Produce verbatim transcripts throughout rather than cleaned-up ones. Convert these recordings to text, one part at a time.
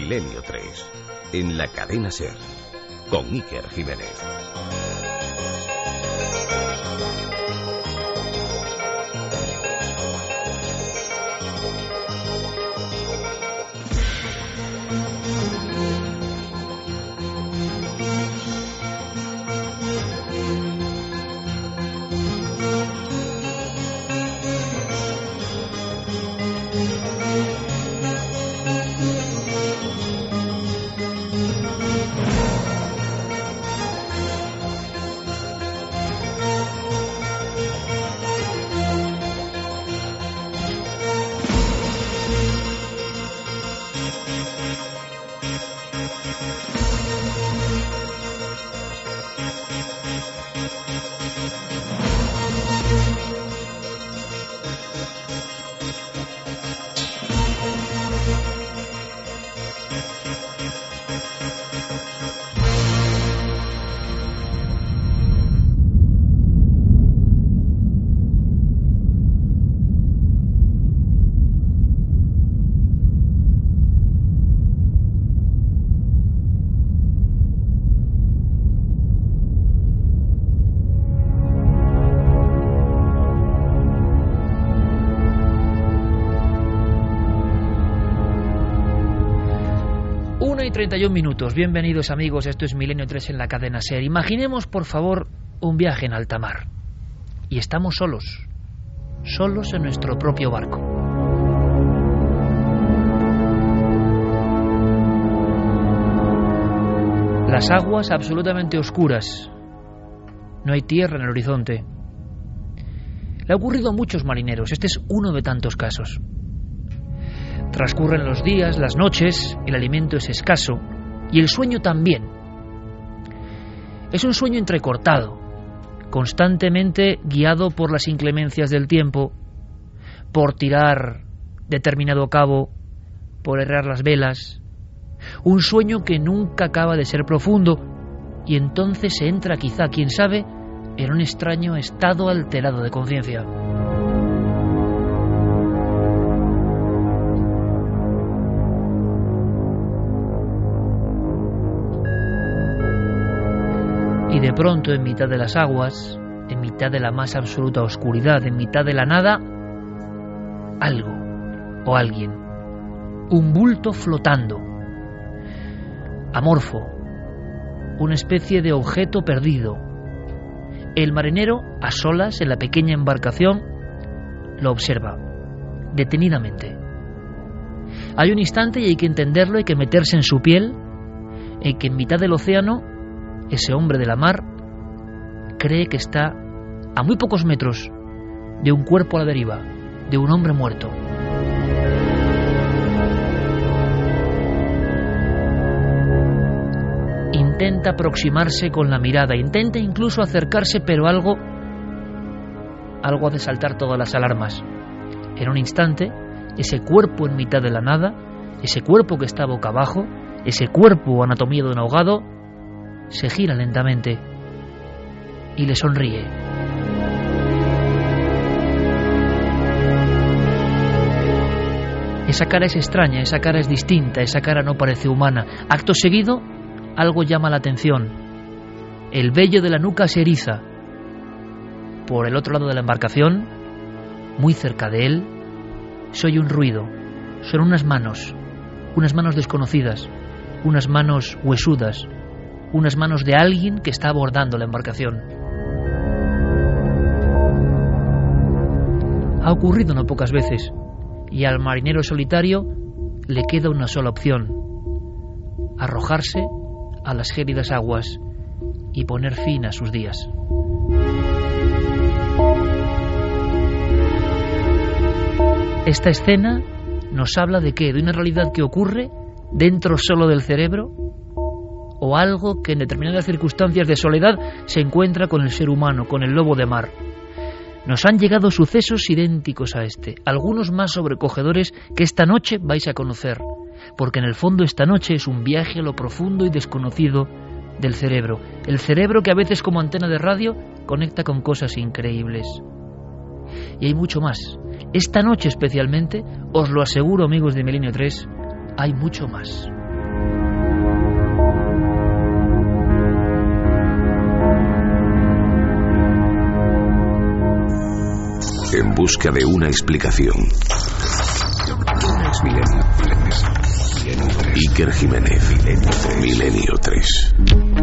Milenio tres, en la cadena SER, con Iker Jiménez. treinta y un minutos. Bienvenidos, amigos. Esto es Milenio tres en la cadena SER. Imaginemos, por favor, un viaje en alta mar. Y estamos solos. Solos en nuestro propio barco. Las aguas absolutamente oscuras. No hay tierra en el horizonte. Le ha ocurrido a muchos marineros. Este es uno de tantos casos. Transcurren los días, las noches, el alimento es escaso y el sueño también. Es un sueño entrecortado, constantemente guiado por las inclemencias del tiempo, por tirar determinado cabo, por errar las velas. Un sueño que nunca acaba de ser profundo y entonces se entra, quizá, quién sabe, en un extraño estado alterado de conciencia. Y de pronto, en mitad de las aguas, en mitad de la más absoluta oscuridad, en mitad de la nada, algo o alguien, un bulto flotando, amorfo, una especie de objeto perdido. El marinero, a solas en la pequeña embarcación, lo observa detenidamente. Hay un instante, y hay que entenderlo, hay que meterse en su piel, en que en mitad del océano ese hombre de la mar cree que está a muy pocos metros de un cuerpo a la deriva, de un hombre muerto. Intenta aproximarse con la mirada, intenta incluso acercarse, pero algo, algo hace saltar todas las alarmas. En un instante, ese cuerpo en mitad de la nada, ese cuerpo que está boca abajo, ese cuerpo anatomía de un ahogado, se gira lentamente y le sonríe. Esa cara es extraña, esa cara es distinta, esa cara no parece humana. Acto seguido, algo llama la atención. El vello de la nuca se eriza. Por el otro lado de la embarcación, muy cerca de él, se oye un ruido. Son unas manos, unas manos desconocidas, unas manos huesudas, unas manos de alguien que está abordando la embarcación. Ha ocurrido no pocas veces, y al marinero solitario le queda una sola opción: arrojarse a las gélidas aguas y poner fin a sus días. Esta escena nos habla de qué, de una realidad que ocurre dentro solo del cerebro, o algo que en determinadas circunstancias de soledad se encuentra con el ser humano, con el lobo de mar. Nos han llegado sucesos idénticos a este, algunos más sobrecogedores que esta noche vais a conocer, porque en el fondo esta noche es un viaje a lo profundo y desconocido del cerebro, el cerebro que a veces, como antena de radio, conecta con cosas increíbles. Y hay mucho más. Esta noche especialmente, os lo aseguro, amigos de Milenio tres, hay mucho más. en busca de una explicación. Iker Jiménez, Milenio tres.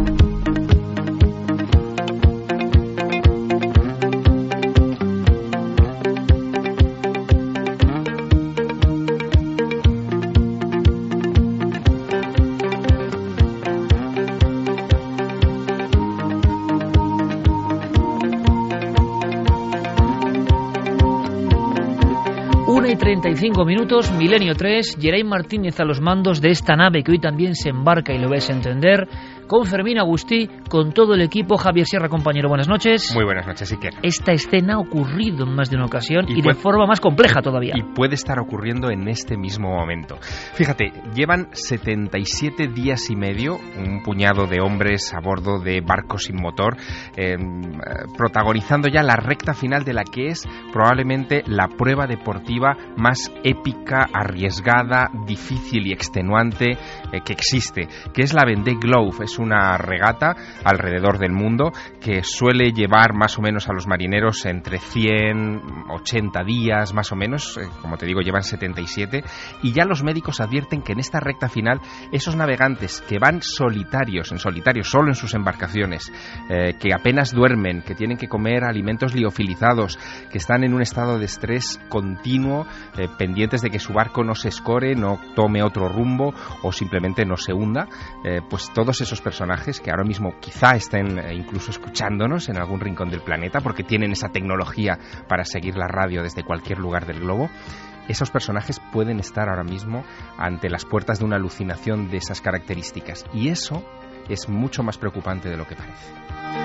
treinta y cinco minutos, Milenio tres, Geray Martínez a los mandos de esta nave que hoy también se embarca y lo vais a entender, con Fermín Agustí, con todo el equipo. Javier Sierra, compañero, buenas noches. Muy buenas noches, Iker. Esta escena ha ocurrido en más de una ocasión y, y puede, de forma más compleja todavía. Y puede estar ocurriendo en este mismo momento. Fíjate, llevan setenta y siete días y medio, un puñado de hombres a bordo de barcos sin motor, eh, protagonizando ya la recta final de la que es probablemente la prueba deportiva más épica, arriesgada, difícil y extenuante eh, que existe, que es la Vendée Globe. Es una regata alrededor del mundo que suele llevar más o menos a los marineros entre cien, ochenta días más o menos, eh, como te digo, llevan setenta y siete, y ya los médicos advierten que en esta recta final esos navegantes que van solitarios, en solitario, solo en sus embarcaciones, eh, que apenas duermen, que tienen que comer alimentos liofilizados, que están en un estado de estrés continuo, eh, pendientes de que su barco no se escore, no tome otro rumbo o simplemente no se hunda, eh, pues todos esos personajes que ahora mismo quizá estén eh, incluso escuchándonos en algún rincón del planeta porque tienen esa tecnología para seguir la radio desde cualquier lugar del globo, esos personajes pueden estar ahora mismo ante las puertas de una alucinación de esas características, y eso es mucho más preocupante de lo que parece.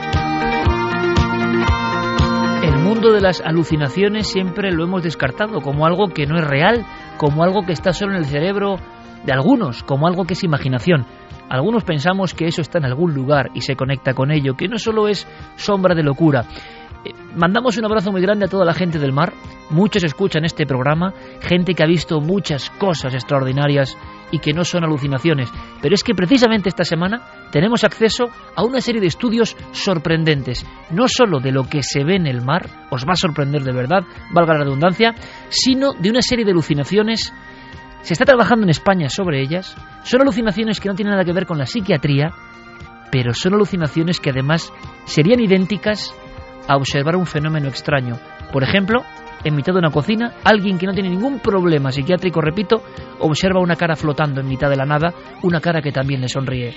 El mundo de las alucinaciones siempre lo hemos descartado como algo que no es real, como algo que está solo en el cerebro de algunos, como algo que es imaginación. Algunos pensamos que eso está en algún lugar y se conecta con ello, que no solo es sombra de locura. Eh, mandamos un abrazo muy grande a toda la gente del mar. Muchos escuchan este programa, gente que ha visto muchas cosas extraordinarias y que no son alucinaciones. Pero es que precisamente esta semana tenemos acceso a una serie de estudios sorprendentes, no solo de lo que se ve en el mar, os va a sorprender de verdad, valga la redundancia, sino de una serie de alucinaciones. Se está trabajando en España sobre ellas. Son alucinaciones que no tienen nada que ver con la psiquiatría, pero son alucinaciones que además serían idénticas a observar un fenómeno extraño. Por ejemplo, en mitad de una cocina, alguien que no tiene ningún problema psiquiátrico, repito, observa una cara flotando en mitad de la nada, una cara que también le sonríe.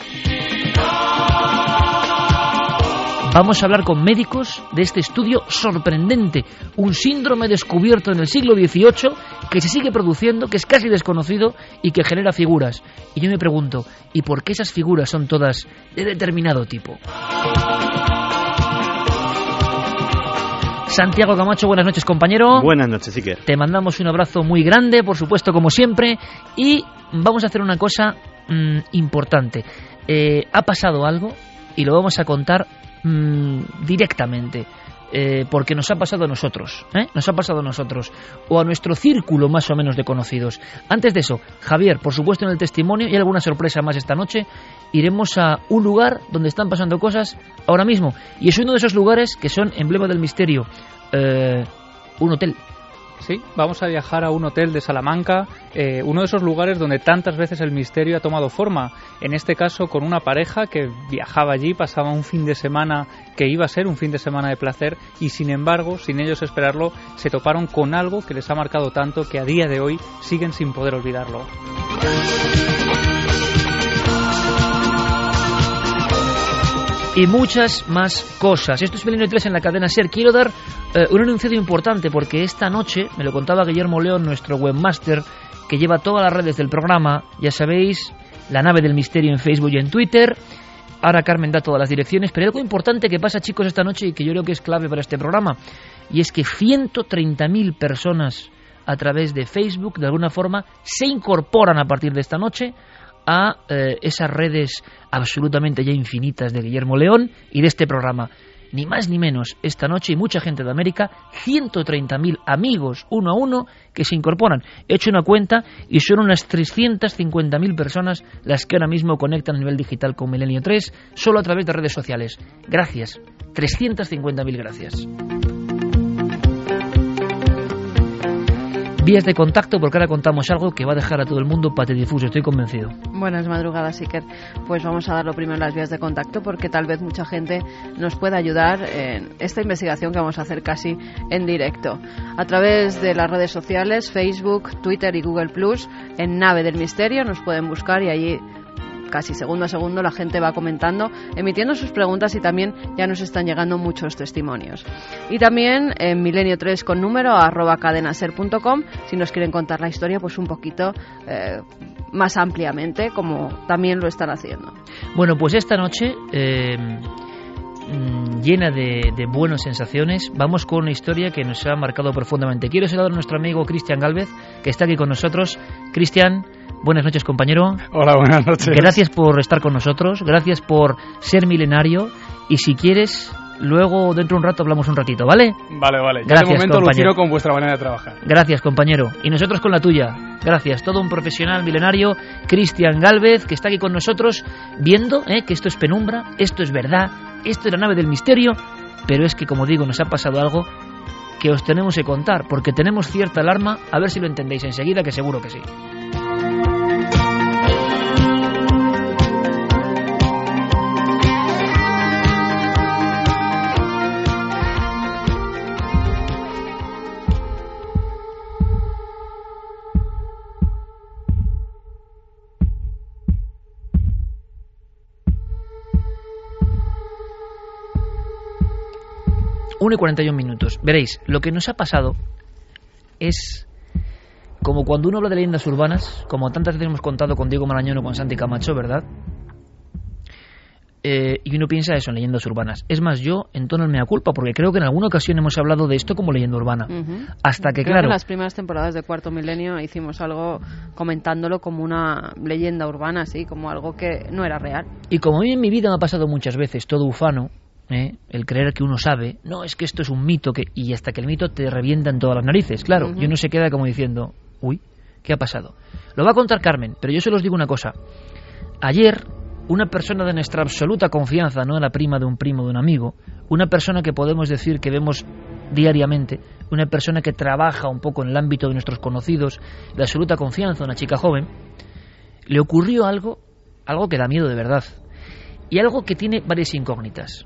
Vamos a hablar con médicos de este estudio sorprendente, un síndrome descubierto en el siglo dieciocho que se sigue produciendo, que es casi desconocido y que genera figuras. Y yo me pregunto, ¿y por qué esas figuras son todas de determinado tipo? Santiago Camacho, buenas noches, compañero. Buenas noches, Iker. Te mandamos un abrazo muy grande, por supuesto, como siempre, y vamos a hacer una cosa mmm, importante. Eh, ha pasado algo y lo vamos a contar mmm, directamente, eh, porque nos ha pasado a nosotros, ¿eh? Nos ha pasado a nosotros, o a nuestro círculo más o menos de conocidos. Antes de eso, Javier, por supuesto en el testimonio, y alguna sorpresa más esta noche, iremos a un lugar donde están pasando cosas ahora mismo, y es uno de esos lugares que son emblema del misterio, eh, un hotel. Sí, vamos a viajar a un hotel de Salamanca, eh, uno de esos lugares donde tantas veces el misterio ha tomado forma. En este caso con una pareja que viajaba allí, pasaba un fin de semana que iba a ser un fin de semana de placer, y sin embargo, sin ellos esperarlo, se toparon con algo que les ha marcado tanto que a día de hoy siguen sin poder olvidarlo. Y muchas más cosas. Esto es Milenio tres en la cadena SER. Quiero dar eh, un enunciado importante porque esta noche, me lo contaba Guillermo León, nuestro webmaster, que lleva todas las redes del programa, ya sabéis, La Nave del Misterio en Facebook y en Twitter. Ahora Carmen da todas las direcciones, pero hay algo importante que pasa, chicos, esta noche y que yo creo que es clave para este programa, y es que ciento treinta mil personas a través de Facebook, de alguna forma, se incorporan a partir de esta noche a eh, esas redes absolutamente ya infinitas de Guillermo León y de este programa. Ni más ni menos, esta noche, y mucha gente de América, ciento treinta mil amigos, uno a uno, que se incorporan. He hecho una cuenta y son unas trescientas cincuenta mil personas las que ahora mismo conectan a nivel digital con Milenio tres, solo a través de redes sociales. Gracias, trescientas cincuenta mil gracias. vías de contacto, porque ahora contamos algo que va a dejar a todo el mundo patidifuso, estoy convencido. Buenas madrugadas, Iker. Pues vamos a dar lo primero las vías de contacto, porque tal vez mucha gente nos pueda ayudar en esta investigación que vamos a hacer casi en directo. A través de las redes sociales, Facebook, Twitter y Google Plus, en Nave del Misterio nos pueden buscar, y allí casi segundo a segundo la gente va comentando, emitiendo sus preguntas, y también ya nos están llegando muchos testimonios. Y también en milenio tres con número arroba cadenaser punto com, si nos quieren contar la historia pues un poquito eh, más ampliamente, como también lo están haciendo. Bueno, pues esta noche eh, llena de, de buenas sensaciones, vamos con una historia que nos ha marcado profundamente. Quiero saludar a nuestro amigo Cristian Gálvez, que está aquí con nosotros. Cristian, buenas noches, compañero. Hola, buenas noches. Gracias por estar con nosotros, gracias por ser milenario, y si quieres, luego dentro de un rato hablamos un ratito, ¿vale? Vale, vale. Yo Gracias, de momento compañero. alucino con vuestra manera de trabajar. Gracias, compañero. Y nosotros con la tuya. Gracias. Todo un profesional milenario, Cristian Gálvez, que está aquí con nosotros, viendo eh, que esto es penumbra, esto es verdad, esto es la nave del misterio, pero es que, como digo, nos ha pasado algo que os tenemos que contar, porque tenemos cierta alarma, a ver si lo entendéis enseguida, que seguro que sí. una y cuarenta y un minutos. Veréis, lo que nos ha pasado es como cuando uno habla de leyendas urbanas, como tantas veces hemos contado con Diego Marañón o con Santi Camacho, ¿verdad? Eh, y uno piensa eso en leyendas urbanas. Es más, yo entono el mea culpa, porque creo que en alguna ocasión hemos hablado de esto como leyenda urbana. Uh-huh. Hasta que, creo claro... que en las primeras temporadas de Cuarto Milenio hicimos algo comentándolo como una leyenda urbana, así, como algo que no era real. Y como a mí en mi vida me ha pasado muchas veces, todo ufano, ¿Eh? el creer que uno sabe, no, es que esto es un mito, que y hasta que el mito te revienta en todas las narices, claro, uh-huh. y uno se queda como diciendo, uy, ¿qué ha pasado? Lo va a contar Carmen, pero yo se los digo una cosa. Ayer, una persona de nuestra absoluta confianza, no la prima de un primo, de un amigo, una persona que podemos decir que vemos diariamente, una persona que trabaja un poco en el ámbito de nuestros conocidos, de absoluta confianza, una chica joven, le ocurrió algo, algo que da miedo de verdad, y algo que tiene varias incógnitas.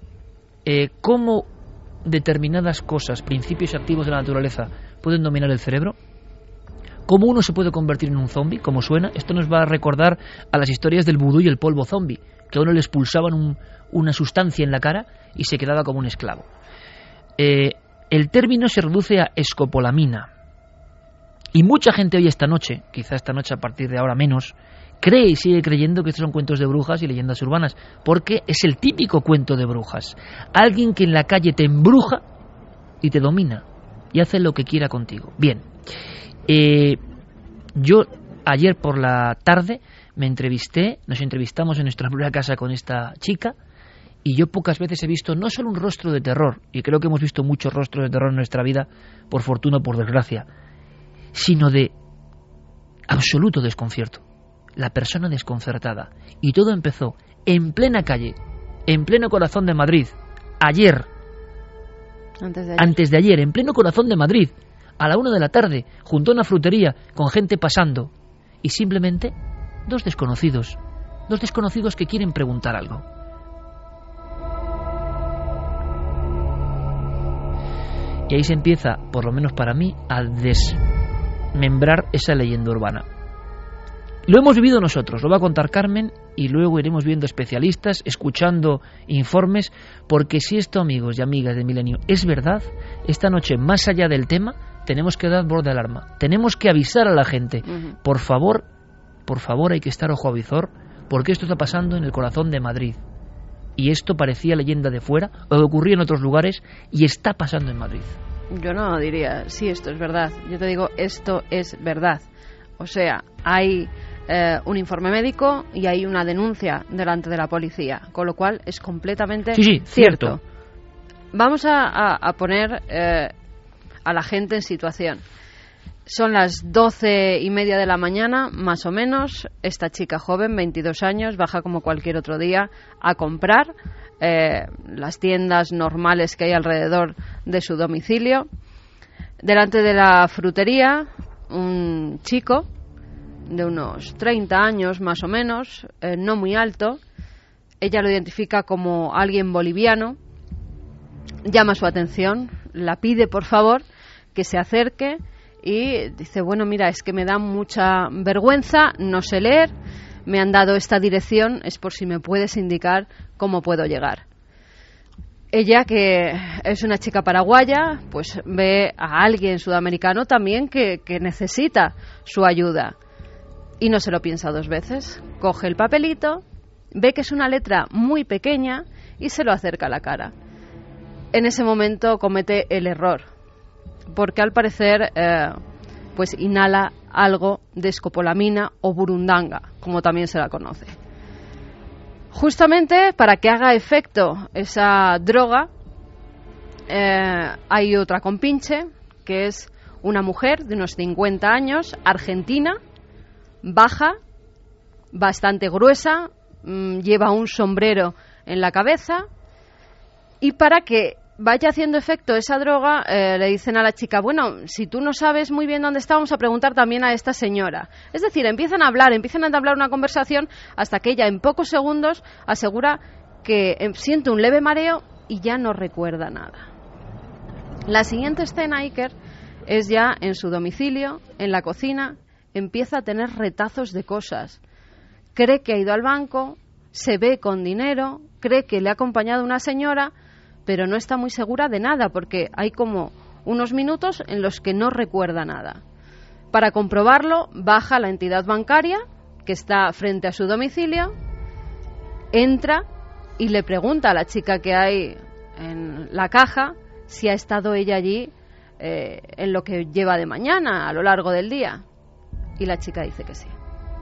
Eh, ¿Cómo determinadas cosas, principios activos de la naturaleza, pueden dominar el cerebro? ¿Cómo uno se puede convertir en un zombie? ¿Cómo suena? Esto nos va a recordar a las historias del vudú y el polvo zombie, que a uno le expulsaban un, una sustancia en la cara y se quedaba como un esclavo. Eh, el término se reduce a escopolamina. Y mucha gente hoy esta noche, quizá esta noche a partir de ahora menos, cree y sigue creyendo que estos son cuentos de brujas y leyendas urbanas, porque es el típico cuento de brujas. Alguien que en la calle te embruja y te domina y hace lo que quiera contigo. Bien, eh, yo ayer por la tarde me entrevisté, nos entrevistamos en nuestra propia casa con esta chica, y yo pocas veces he visto no solo un rostro de terror, y creo que hemos visto muchos rostros de terror en nuestra vida, por fortuna o por desgracia, sino de absoluto desconcierto. La persona desconcertada. Y todo empezó en plena calle, en pleno corazón de Madrid, ayer, antes de ayer, antes de ayer en pleno corazón de Madrid, a la una de la tarde, junto a una frutería, con gente pasando, y simplemente dos desconocidos, dos desconocidos que quieren preguntar algo. Y ahí se empieza, por lo menos para mí, a desmembrar esa leyenda urbana. Lo hemos vivido nosotros, lo va a contar Carmen, y luego iremos viendo especialistas, escuchando informes, porque si esto, amigos y amigas de Milenio, es verdad, esta noche, más allá del tema, tenemos que dar voz de alarma, tenemos que avisar a la gente, uh-huh. por favor, por favor hay que estar ojo a visor, porque esto está pasando en el corazón de Madrid, y esto parecía leyenda de fuera, o ocurría en otros lugares, y está pasando en Madrid. Yo no diría, sí, esto es verdad, yo te digo, esto es verdad, o sea, hay... Eh, un informe médico y hay una denuncia delante de la policía, con lo cual es completamente sí, sí, cierto. cierto. Vamos a, a, a poner eh, a la gente en situación. Son las doce y media de la mañana, más o menos. Esta chica joven, veintidós años, baja como cualquier otro día a comprar eh, las tiendas normales que hay alrededor de su domicilio. Delante de la frutería, un chico de unos treinta años más o menos, eh, no muy alto, ella lo identifica como alguien boliviano, llama su atención, la pide por favor que se acerque y dice, bueno, mira, es que me da mucha vergüenza, no sé leer, me han dado esta dirección, es por si me puedes indicar cómo puedo llegar. Ella, que es una chica paraguaya, pues ve a alguien sudamericano también que, que necesita su ayuda. Y no se lo piensa dos veces. Coge el papelito, ve que es una letra muy pequeña y se lo acerca a la cara. En ese momento comete el error, porque al parecer eh, pues inhala algo de escopolamina o burundanga, como también se la conoce. Justamente para que haga efecto esa droga, eh, hay otra compinche, que es una mujer de unos cincuenta años, argentina, baja, bastante gruesa, mmm, lleva un sombrero en la cabeza, y para que vaya haciendo efecto esa droga, eh, le dicen a la chica, bueno, si tú no sabes muy bien dónde está, vamos a preguntar también a esta señora. Es decir, empiezan a hablar, empiezan a entablar una conversación hasta que ella en pocos segundos asegura que eh, siente un leve mareo y ya no recuerda nada. La siguiente escena, Iker, es ya en su domicilio, en la cocina, empieza a tener retazos de cosas. Cree que ha ido al banco, se ve con dinero, cree que le ha acompañado una señora, pero no está muy segura de nada, porque hay como unos minutos en los que no recuerda nada. Para comprobarlo, baja a la entidad bancaria, que está frente a su domicilio, entra y le pregunta a la chica que hay en la caja si ha estado ella allí eh, en lo que lleva de mañana, a lo largo del día. Y la chica dice que sí.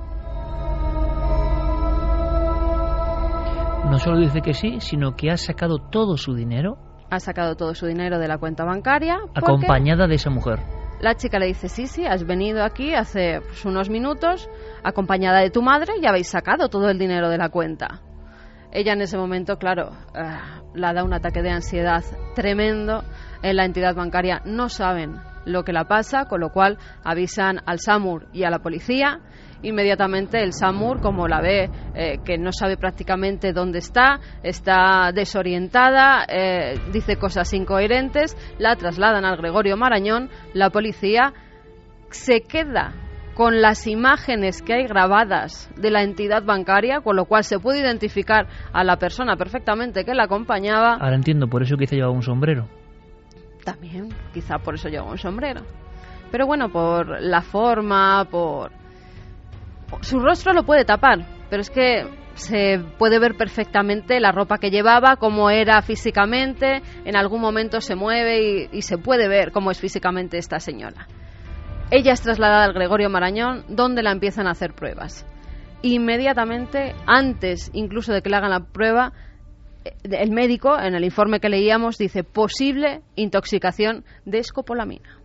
No solo dice que sí, sino que ha sacado todo su dinero. Ha sacado todo su dinero de la cuenta bancaria. Acompañada de esa mujer. La chica le dice, sí, sí, has venido aquí hace pues, unos minutos, acompañada de tu madre, y habéis sacado todo el dinero de la cuenta. Ella en ese momento, claro, eh, la da un ataque de ansiedad tremendo. En la entidad bancaria no saben lo que la pasa, con lo cual avisan al SAMUR y a la policía. Inmediatamente el SAMUR, como la ve eh, que no sabe prácticamente dónde está, está desorientada, eh, dice cosas incoherentes, la trasladan al Gregorio Marañón. La policía se queda con las imágenes que hay grabadas de la entidad bancaria, con lo cual se puede identificar a la persona perfectamente que la acompañaba. Ahora entiendo, por eso quizá llevaba un sombrero. También, quizá por eso llevaba un sombrero. Pero bueno, por la forma, por... Su rostro lo puede tapar, pero es que se puede ver perfectamente la ropa que llevaba, cómo era físicamente, en algún momento se mueve y, y se puede ver cómo es físicamente esta señora. Ella es trasladada al Gregorio Marañón, donde la empiezan a hacer pruebas. Inmediatamente, antes incluso de que le hagan la prueba, el médico, en el informe que leíamos, dice posible intoxicación de escopolamina.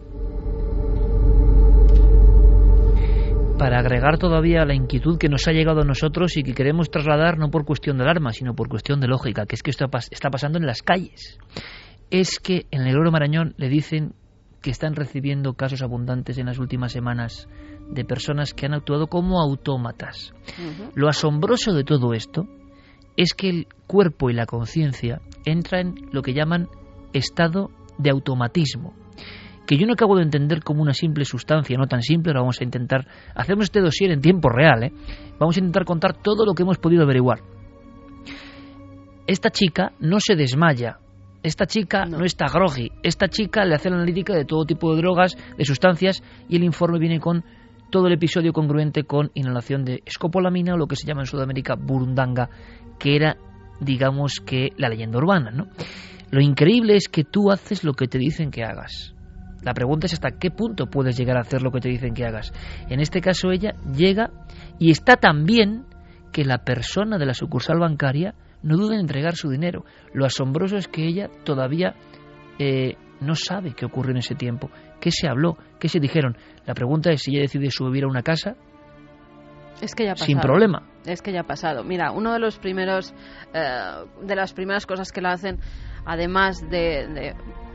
Para agregar todavía la inquietud que nos ha llegado a nosotros y que queremos trasladar no por cuestión de alarma, sino por cuestión de lógica, que es que esto está pasando en las calles. Es que en el Gregorio Marañón le dicen que están recibiendo casos abundantes en las últimas semanas de personas que han actuado como autómatas. Uh-huh. Lo asombroso de todo esto es que el cuerpo y la conciencia entran en lo que llaman estado de automatismo, que yo no acabo de entender como una simple sustancia, no tan simple. Ahora vamos a intentar, hacemos este dossier en tiempo real, ¿eh? Vamos a intentar contar todo lo que hemos podido averiguar. Esta chica no se desmaya, esta chica no, no está groggy, esta chica le hace la analítica de todo tipo de drogas, de sustancias, y el informe viene con todo el episodio congruente con inhalación de escopolamina, o lo que se llama en Sudamérica burundanga, que era, digamos que, la leyenda urbana, ¿no? Lo increíble es que tú haces lo que te dicen que hagas. La pregunta es hasta qué punto puedes llegar a hacer lo que te dicen que hagas. En este caso ella llega y está tan bien que la persona de la sucursal bancaria no duda en entregar su dinero. Lo asombroso es que ella todavía eh, no sabe qué ocurrió en ese tiempo, qué se habló, qué se dijeron. La pregunta es si ella decide subir a una casa. Es que ya ha pasado. Sin problema. Es que ya ha pasado. Mira, uno de los primeros, eh, de las primeras cosas que la hacen, además de, de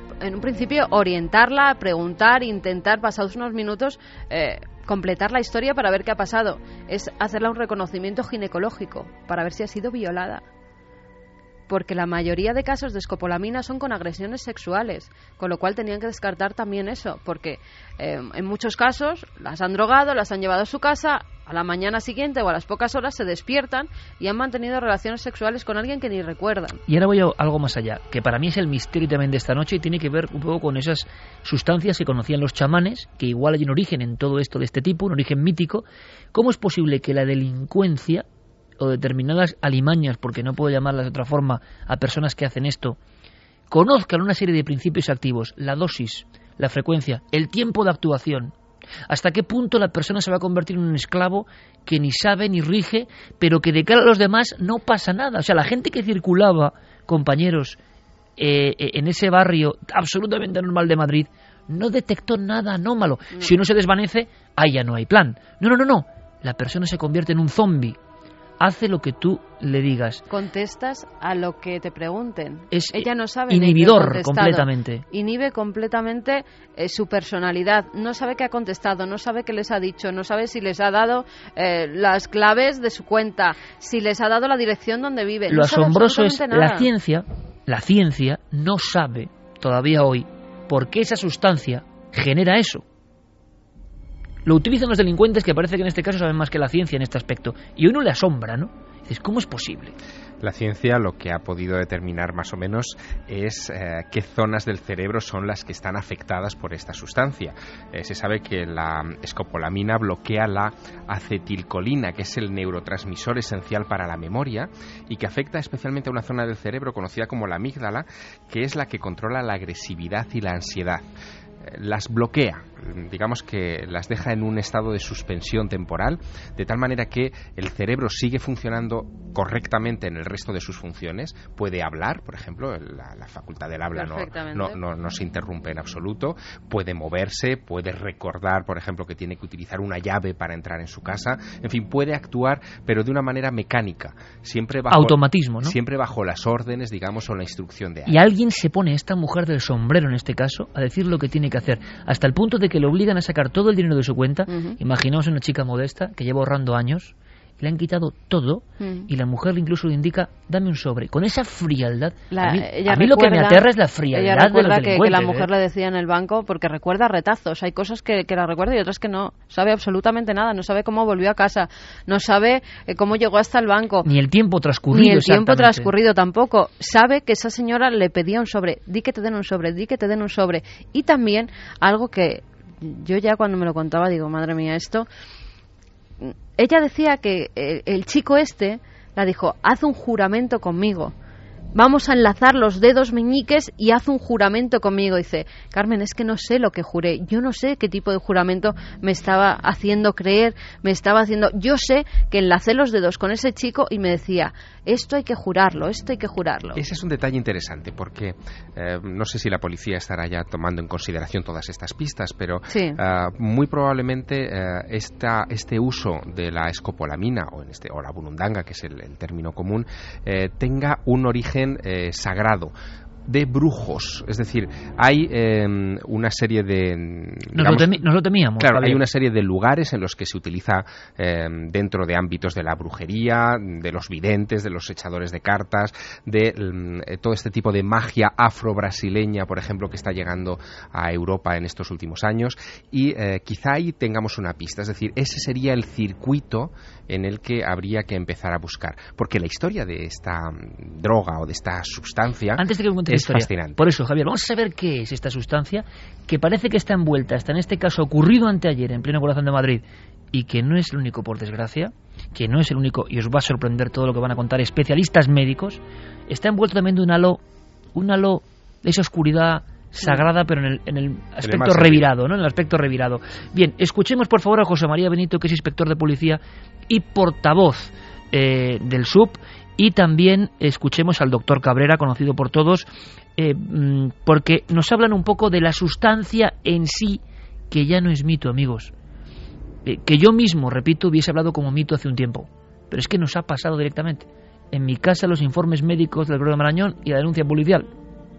en un principio, orientarla, preguntar, intentar, pasados unos minutos, eh, completar la historia para ver qué ha pasado. Es hacerle un reconocimiento ginecológico para ver si ha sido violada. Porque la mayoría de casos de escopolamina son con agresiones sexuales, con lo cual tenían que descartar también eso, porque eh, en muchos casos las han drogado, las han llevado a su casa, a la mañana siguiente o a las pocas horas se despiertan y han mantenido relaciones sexuales con alguien que ni recuerdan. Y ahora voy a algo más allá, que para mí es el misterio también de esta noche y tiene que ver un poco con esas sustancias que conocían los chamanes, que igual hay un origen en todo esto de este tipo, un origen mítico. ¿Cómo es posible que la delincuencia o determinadas alimañas, porque no puedo llamarlas de otra forma, a personas que hacen esto, conozcan una serie de principios activos, la dosis, la frecuencia, el tiempo de actuación, hasta qué punto la persona se va a convertir en un esclavo que ni sabe ni rige, pero que de cara a los demás no pasa nada? O sea, la gente que circulaba, compañeros, eh, en ese barrio absolutamente normal de Madrid, no detectó nada anómalo. Mm. Si uno se desvanece, ahí ya no hay plan. No, no, no, no. La persona se convierte en un zombie. Hace lo que tú le digas. Contestas a lo que te pregunten. Es Ella no sabe inhibidor completamente. Inhibe completamente eh, su personalidad. No sabe qué ha contestado, no sabe qué les ha dicho, no sabe si les ha dado eh, las claves de su cuenta, si les ha dado la dirección donde vive. Lo no asombroso es nada. la ciencia, la ciencia no sabe todavía hoy por qué esa sustancia genera eso. Lo utilizan los delincuentes, que parece que en este caso saben más que la ciencia en este aspecto. Y a uno le asombra, ¿no? Dices, ¿cómo es posible? La ciencia lo que ha podido determinar más o menos es eh, qué zonas del cerebro son las que están afectadas por esta sustancia. Eh, se sabe que la escopolamina bloquea la acetilcolina, que es el neurotransmisor esencial para la memoria y que afecta especialmente a una zona del cerebro conocida como la amígdala, que es la que controla la agresividad y la ansiedad. Las bloquea, digamos que las deja en un estado de suspensión temporal, de tal manera que el cerebro sigue funcionando correctamente en el resto de sus funciones. Puede hablar, por ejemplo, la, la facultad del habla no, no, no, no se interrumpe en absoluto, puede moverse, puede recordar, por ejemplo, que tiene que utilizar una llave para entrar en su casa, en fin, puede actuar, pero de una manera mecánica, siempre bajo, automatismo, ¿no? Siempre bajo las órdenes, digamos, o la instrucción de alguien. Y alguien se pone, esta mujer del sombrero en este caso, a decir lo que tiene que hacer, hasta el punto de que le obligan a sacar todo el dinero de su cuenta. Uh-huh. Imaginaos una chica modesta que lleva ahorrando años, le han quitado todo, uh-huh. y la mujer incluso le indica, dame un sobre. Con esa frialdad, la, a mí, ella a mí recuerda, lo que me aterra es la frialdad ella recuerda de los que, que la mujer ¿eh? le decía en el banco, porque recuerda retazos, hay cosas que, que la recuerda y otras que no, sabe absolutamente nada, no sabe cómo volvió a casa, no sabe eh, cómo llegó hasta el banco. Ni el tiempo transcurrido. Ni el tiempo transcurrido tampoco. Sabe que esa señora le pedía un sobre, di que te den un sobre, di que te den un sobre. Y también algo que yo ya cuando me lo contaba digo, madre mía, esto... Ella decía que el, el chico este la dijo, haz un juramento conmigo, vamos a enlazar los dedos meñiques y haz un juramento conmigo. Dice, Carmen, es que no sé lo que juré, yo no sé qué tipo de juramento me estaba haciendo creer, me estaba haciendo... Yo sé que enlacé los dedos con ese chico y me decía, esto hay que jurarlo, esto hay que jurarlo. Ese es un detalle interesante porque eh, no sé si la policía estará ya tomando en consideración todas estas pistas, pero sí. uh, muy probablemente uh, esta, este uso de la escopolamina o, en este, o la burundanga, que es el, el término común, eh, tenga un origen Eh, sagrado, de brujos, es decir, hay eh, una serie de... Digamos, nos, lo temi- nos lo temíamos. Claro, Javier. Hay una serie de lugares en los que se utiliza eh, dentro de ámbitos de la brujería, de los videntes, de los echadores de cartas, de eh, todo este tipo de magia afro-brasileña, por ejemplo, que está llegando a Europa en estos últimos años, y eh, quizá ahí tengamos una pista, es decir, ese sería el circuito en el que habría que empezar a buscar, porque la historia de esta droga o de esta sustancia... Antes de que me es fascinante. Por eso, Javier, vamos a saber qué es esta sustancia que parece que está envuelta, está en este caso ocurrido anteayer en pleno corazón de Madrid, y que no es el único, por desgracia, que no es el único, y os va a sorprender todo lo que van a contar especialistas médicos. Está envuelto también de un halo, un halo de esa oscuridad sagrada, pero en el, en el aspecto revirado, ¿no? En el aspecto revirado. Bien, escuchemos por favor a José María Benito, que es inspector de policía y portavoz eh, del S U P. Y también escuchemos al doctor Cabrera, conocido por todos, eh, porque nos hablan un poco de la sustancia en sí, que ya no es mito, amigos. Eh, que yo mismo, repito, hubiese hablado como mito hace un tiempo. Pero es que nos ha pasado directamente. En mi casa los informes médicos del Grupo de Marañón y la denuncia policial.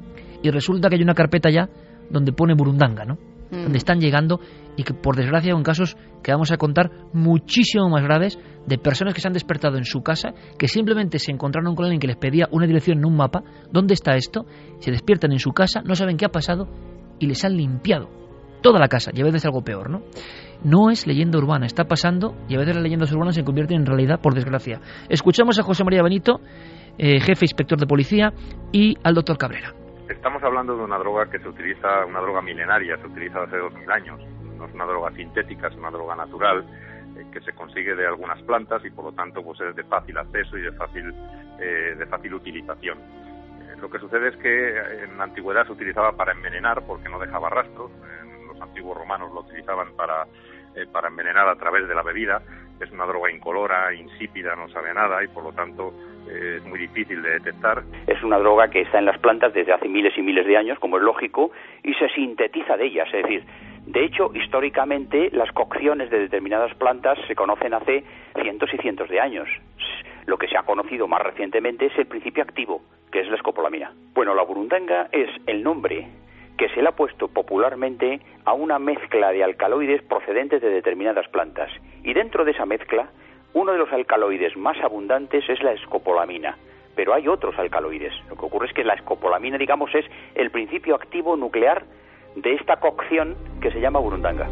y resulta que hay una carpeta ya donde pone Burundanga, ¿no? Mm. Donde están llegando y que por desgracia en casos que vamos a contar muchísimo más graves de personas que se han despertado en su casa, que simplemente se encontraron con alguien que les pedía una dirección en un mapa. ¿Dónde está esto? Se despiertan en su casa, no saben qué ha pasado y les han limpiado toda la casa, y a veces algo peor, ¿no? No es leyenda urbana, está pasando y a veces las leyendas urbanas se convierten en realidad, por desgracia. Escuchamos a José María Benito, eh, jefe inspector de policía, y al doctor Cabrera. Estamos hablando de una droga que se utiliza, una droga milenaria, se utiliza hace dos mil años. No es una droga sintética, es una droga natural eh, que se consigue de algunas plantas y por lo tanto pues es de fácil acceso y de fácil eh, de fácil utilización. Eh, lo que sucede es que en la antigüedad se utilizaba para envenenar porque no dejaba rastros. Eh, los antiguos romanos lo utilizaban para eh, para envenenar a través de la bebida. Es una droga incolora, insípida, no sabe a nada y por lo tanto eh, es muy difícil de detectar. Es una droga que está en las plantas desde hace miles y miles de años, como es lógico, y se sintetiza de ellas. Es decir, de hecho, históricamente las cocciones de determinadas plantas se conocen hace cientos y cientos de años. Lo que se ha conocido más recientemente es el principio activo, que es la escopolamina. Bueno, la burundanga es el nombre que se le ha puesto popularmente a una mezcla de alcaloides procedentes de determinadas plantas. Y dentro de esa mezcla, uno de los alcaloides más abundantes es la escopolamina. Pero hay otros alcaloides. Lo que ocurre es que la escopolamina, digamos, es el principio activo nuclear de esta cocción que se llama burundanga.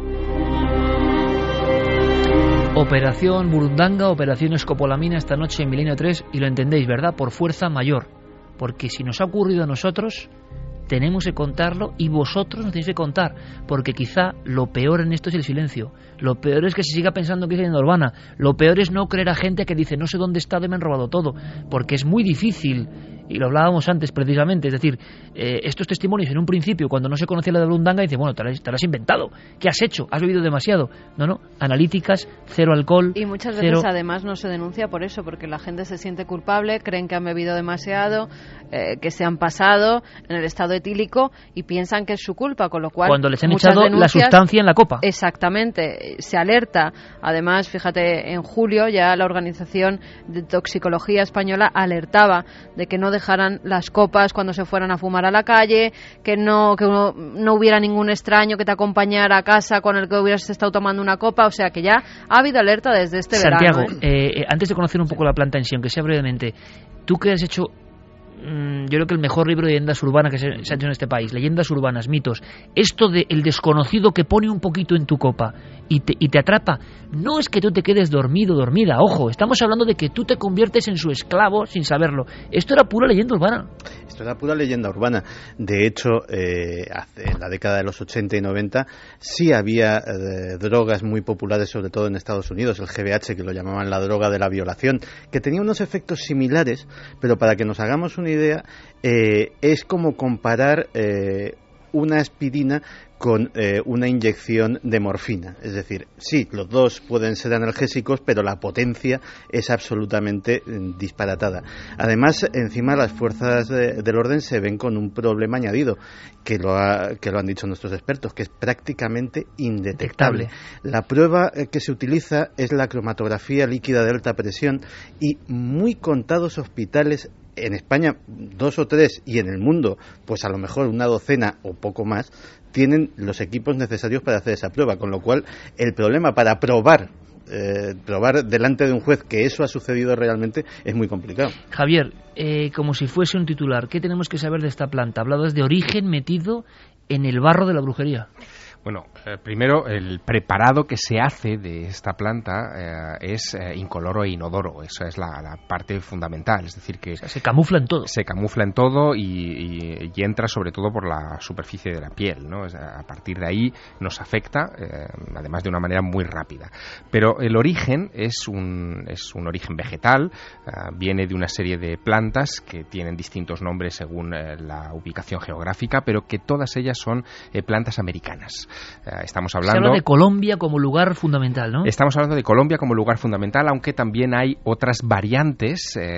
Operación Burundanga, operación escopolamina esta noche en Milenio tres, y lo entendéis, ¿verdad? Por fuerza mayor. Porque si nos ha ocurrido a nosotros, tenemos que contarlo y vosotros nos tenéis que contar, porque quizá lo peor en esto es el silencio. Lo peor es que se siga pensando que es leyenda urbana. Lo peor es no creer a gente que dice no sé dónde está, me han robado todo, porque es muy difícil. Y lo hablábamos antes precisamente, es decir, eh, estos testimonios en un principio, cuando no se conocía la de Burundanga, dice, bueno, te lo, has, te lo has inventado, ¿qué has hecho? ¿Has bebido demasiado? No, no, analíticas, cero alcohol. Y muchas cero... veces además no se denuncia por eso, porque la gente se siente culpable, creen que han bebido demasiado, eh, que se han pasado en el estado etílico y piensan que es su culpa, con lo cual... Cuando les han muchas echado denuncias, la sustancia en la copa. Exactamente, se alerta. Además, fíjate, en julio ya la Organización de Toxicología Española alertaba de que no dejaran las copas cuando se fueran a fumar a la calle, que no que no, no hubiera ningún extraño que te acompañara a casa con el que hubieras estado tomando una copa, o sea que ya ha habido alerta desde este Santiago, verano. Santiago, ¿eh? eh, antes de conocer un poco la planta en sí, aunque sea brevemente, tú que has hecho, mmm, yo creo que el mejor libro de leyendas urbanas que se, se ha hecho en este país, leyendas urbanas, mitos, esto de el desconocido que pone un poquito en tu copa y te, y te atrapa, no es que tú te quedes dormido, dormida, ojo, estamos hablando de que tú te conviertes en su esclavo sin saberlo. Esto era pura leyenda urbana. Esto era pura leyenda urbana. De hecho, eh, hace, en la década de los ochenta y noventa sí había eh, drogas muy populares, sobre todo en Estados Unidos, el G B H, que lo llamaban la droga de la violación, que tenía unos efectos similares, pero para que nos hagamos una idea, eh, es como comparar eh, una aspirina con eh, una inyección de morfina. Es decir, sí, los dos pueden ser analgésicos, pero la potencia es absolutamente eh, disparatada. Además, encima las fuerzas de, del orden se ven con un problema añadido, que lo, ha, que lo han dicho nuestros expertos, que es prácticamente indetectable. La prueba eh, que se utiliza es la cromatografía líquida de alta presión y muy contados hospitales, en España dos o tres, y en el mundo pues a lo mejor una docena o poco más, tienen los equipos necesarios para hacer esa prueba, con lo cual el problema para probar eh, probar delante de un juez que eso ha sucedido realmente es muy complicado. Javier, eh, como si fuese un titular, ¿qué tenemos que saber de esta planta? Hablabas de origen metido en el barro de la brujería. Bueno, eh, primero, el preparado que se hace de esta planta eh, es eh, incoloro e inodoro. Esa es la, la parte fundamental. Es decir, que... O sea, se camufla en todo. Se camufla en todo y, y, y entra sobre todo por la superficie de la piel, ¿no? Es, a partir de ahí nos afecta, eh, además de una manera muy rápida. Pero el origen es un, es un origen vegetal, eh, viene de una serie de plantas que tienen distintos nombres según eh, la ubicación geográfica, pero que todas ellas son eh, plantas americanas. Estamos hablando... Se habla de Colombia como lugar fundamental, ¿no? Estamos hablando de Colombia como lugar fundamental, aunque también hay otras variantes, eh,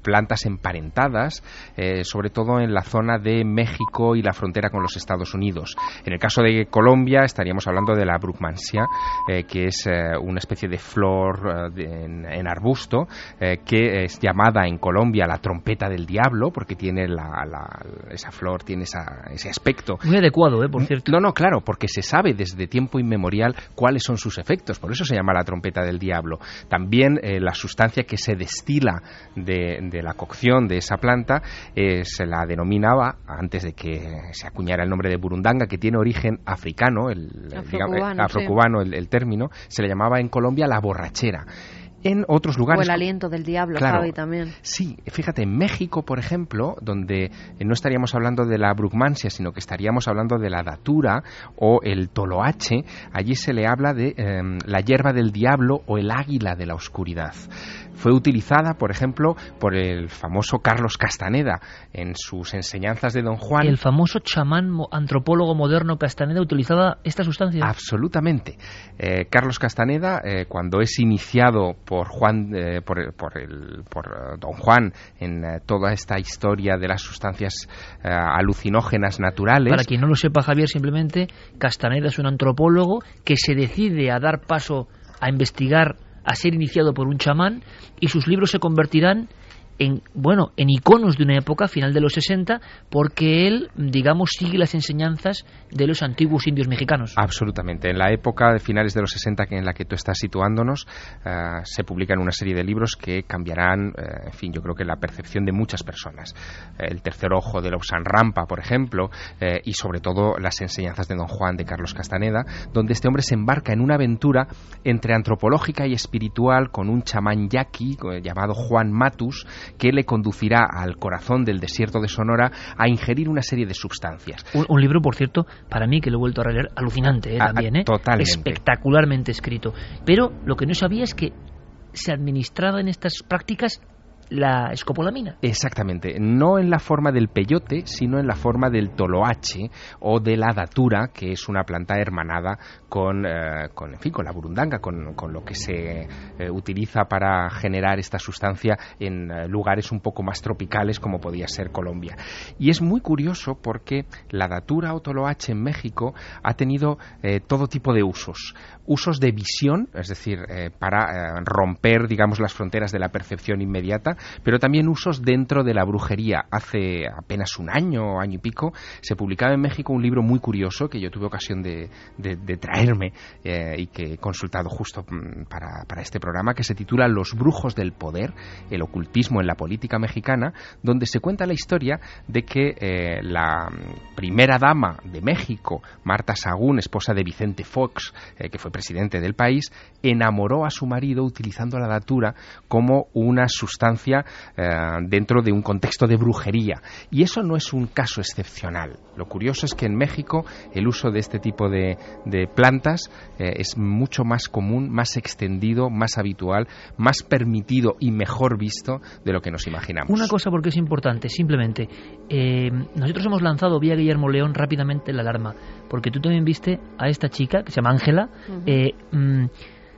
plantas emparentadas, eh, sobre todo en la zona de México y la frontera con los Estados Unidos. En el caso de Colombia estaríamos hablando de la Brugmansia, eh, que es eh, una especie de flor eh, de, en, en arbusto, eh, que es llamada en Colombia la trompeta del diablo, porque tiene la, la, esa flor, tiene esa, ese aspecto. Muy adecuado, ¿eh? Por cierto. No, no, claro, porque se sabe desde tiempo inmemorial cuáles son sus efectos, por eso se llama la trompeta del diablo. También eh, la sustancia que se destila de, de la cocción de esa planta eh, se la denominaba, antes de que se acuñara el nombre de burundanga, que tiene origen africano, el, afrocubano, digamos, eh, afrocubano sí. el, el término, se le llamaba en Colombia la borrachera. En otros lugares... O el aliento del diablo, claro, Javi, también. Sí, fíjate, en México, por ejemplo, donde no estaríamos hablando de la brugmansia, sino que estaríamos hablando de la datura o el toloache, allí se le habla de eh, la hierba del diablo o el águila de la oscuridad. Fue utilizada, por ejemplo, por el famoso Carlos Castaneda en sus enseñanzas de Don Juan. El famoso chamán antropólogo moderno Castaneda utilizaba esta sustancia. Absolutamente. Eh, Carlos Castaneda, eh, cuando es iniciado por Juan, eh, por, por, el, por uh, Don Juan en uh, toda esta historia de las sustancias uh, alucinógenas naturales. Para quien no lo sepa, Javier, simplemente Castaneda es un antropólogo que se decide a dar paso a investigar, a ser iniciado por un chamán, y sus libros se convertirán en, bueno, en iconos de una época, final de los sesenta, porque él, digamos, sigue las enseñanzas de los antiguos indios mexicanos. Absolutamente. En la época de finales de los sesenta en la que tú estás situándonos, uh, se publican una serie de libros que cambiarán, uh, en fin, yo creo que la percepción de muchas personas. El tercer ojo de Lausanne Rampa, por ejemplo, uh, y sobre todo las enseñanzas de Don Juan de Carlos Castaneda, donde este hombre se embarca en una aventura entre antropológica y espiritual con un chamán yaqui uh, llamado Juan Matus, que le conducirá al corazón del desierto de Sonora a ingerir una serie de sustancias. Un, un libro, por cierto, para mí, que lo he vuelto a releer, alucinante, ¿eh? Ah, también, ¿eh? Totalmente. Espectacularmente escrito. Pero lo que no sabía es que se administraba en estas prácticas la escopolamina. Exactamente, no en la forma del peyote, sino en la forma del toloache o de la datura, que es una planta hermanada con, eh, con, en fin, con la burundanga, con, con lo que se eh, utiliza para generar esta sustancia en eh, lugares un poco más tropicales, como podía ser Colombia. Y es muy curioso porque la datura o toloache en México ha tenido eh, todo tipo de usos. Usos de visión, es decir, eh, para eh, romper, digamos, las fronteras de la percepción inmediata, pero también usos dentro de la brujería. Hace apenas un año, año y pico, se publicaba en México un libro muy curioso que yo tuve ocasión de, de, de traerme eh, y que he consultado justo para, para este programa, que se titula Los brujos del poder, el ocultismo en la política mexicana, donde se cuenta la historia de que eh, la primera dama de México, Marta Sagún, esposa de Vicente Fox, eh, que fue presidente del país, enamoró a su marido utilizando la datura como una sustancia eh, dentro de un contexto de brujería. Y eso no es un caso excepcional. Lo curioso es que en México el uso de este tipo de, de plantas eh, es mucho más común, más extendido, más habitual, más permitido y mejor visto de lo que nos imaginamos. Una cosa, porque es importante, simplemente, eh, nosotros hemos lanzado vía Guillermo León rápidamente la alarma, porque tú también viste a esta chica, que se llama Ángela. Uh-huh. eh, mm,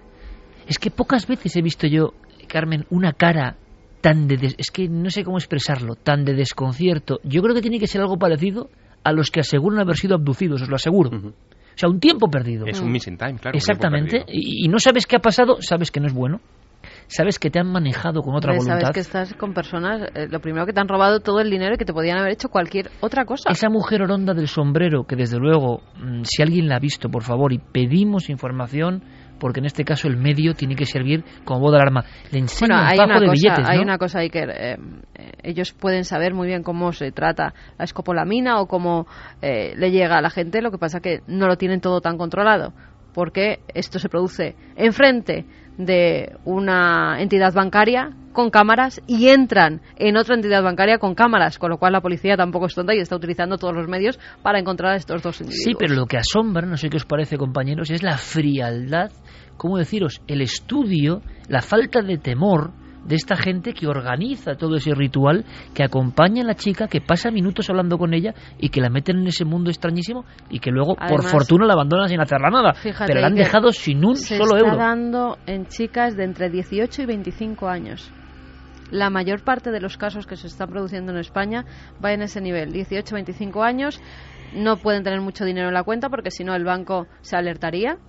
es que pocas veces he visto yo, Carmen, una cara tan de des- es que no sé cómo expresarlo, tan de desconcierto. Yo creo que tiene que ser algo parecido a los que aseguran haber sido abducidos, os lo aseguro. Uh-huh. O sea, un tiempo perdido. Es un missing time, claro. Exactamente. Y, y no sabes qué ha pasado, sabes que no es bueno. Sabes que te han manejado con otra voluntad. Sabes que estás con personas, eh, lo primero, que te han robado todo el dinero y que te podían haber hecho cualquier otra cosa. Esa mujer oronda del sombrero, que desde luego, si alguien la ha visto, por favor, y pedimos información, porque en este caso el medio tiene que servir como voz de alarma. Le enseño bueno, un hay fajo una de cosa, billetes, ¿no? Hay una cosa ahí que eh, ellos pueden saber muy bien cómo se trata la escopolamina o cómo eh, le llega a la gente. Lo que pasa que no lo tienen todo tan controlado, porque esto se produce enfrente de una entidad bancaria con cámaras y entran en otra entidad bancaria con cámaras, con lo cual la policía tampoco es tonta y está utilizando todos los medios para encontrar a estos dos individuos. Sí, pero lo que asombra, no sé qué os parece, compañeros, es la frialdad, ¿cómo deciros? El estudio, la falta de temor de esta gente que organiza todo ese ritual, que acompaña a la chica, que pasa minutos hablando con ella y que la meten en ese mundo extrañísimo y que luego, además, por fortuna, la abandonan sin hacerla nada. Pero la han dejado sin un se solo está euro. Dando en chicas de entre dieciocho y veinticinco años. La mayor parte de los casos que se están produciendo en España va en ese nivel, dieciocho a veinticinco años, no pueden tener mucho dinero en la cuenta porque si no el banco se alertaría.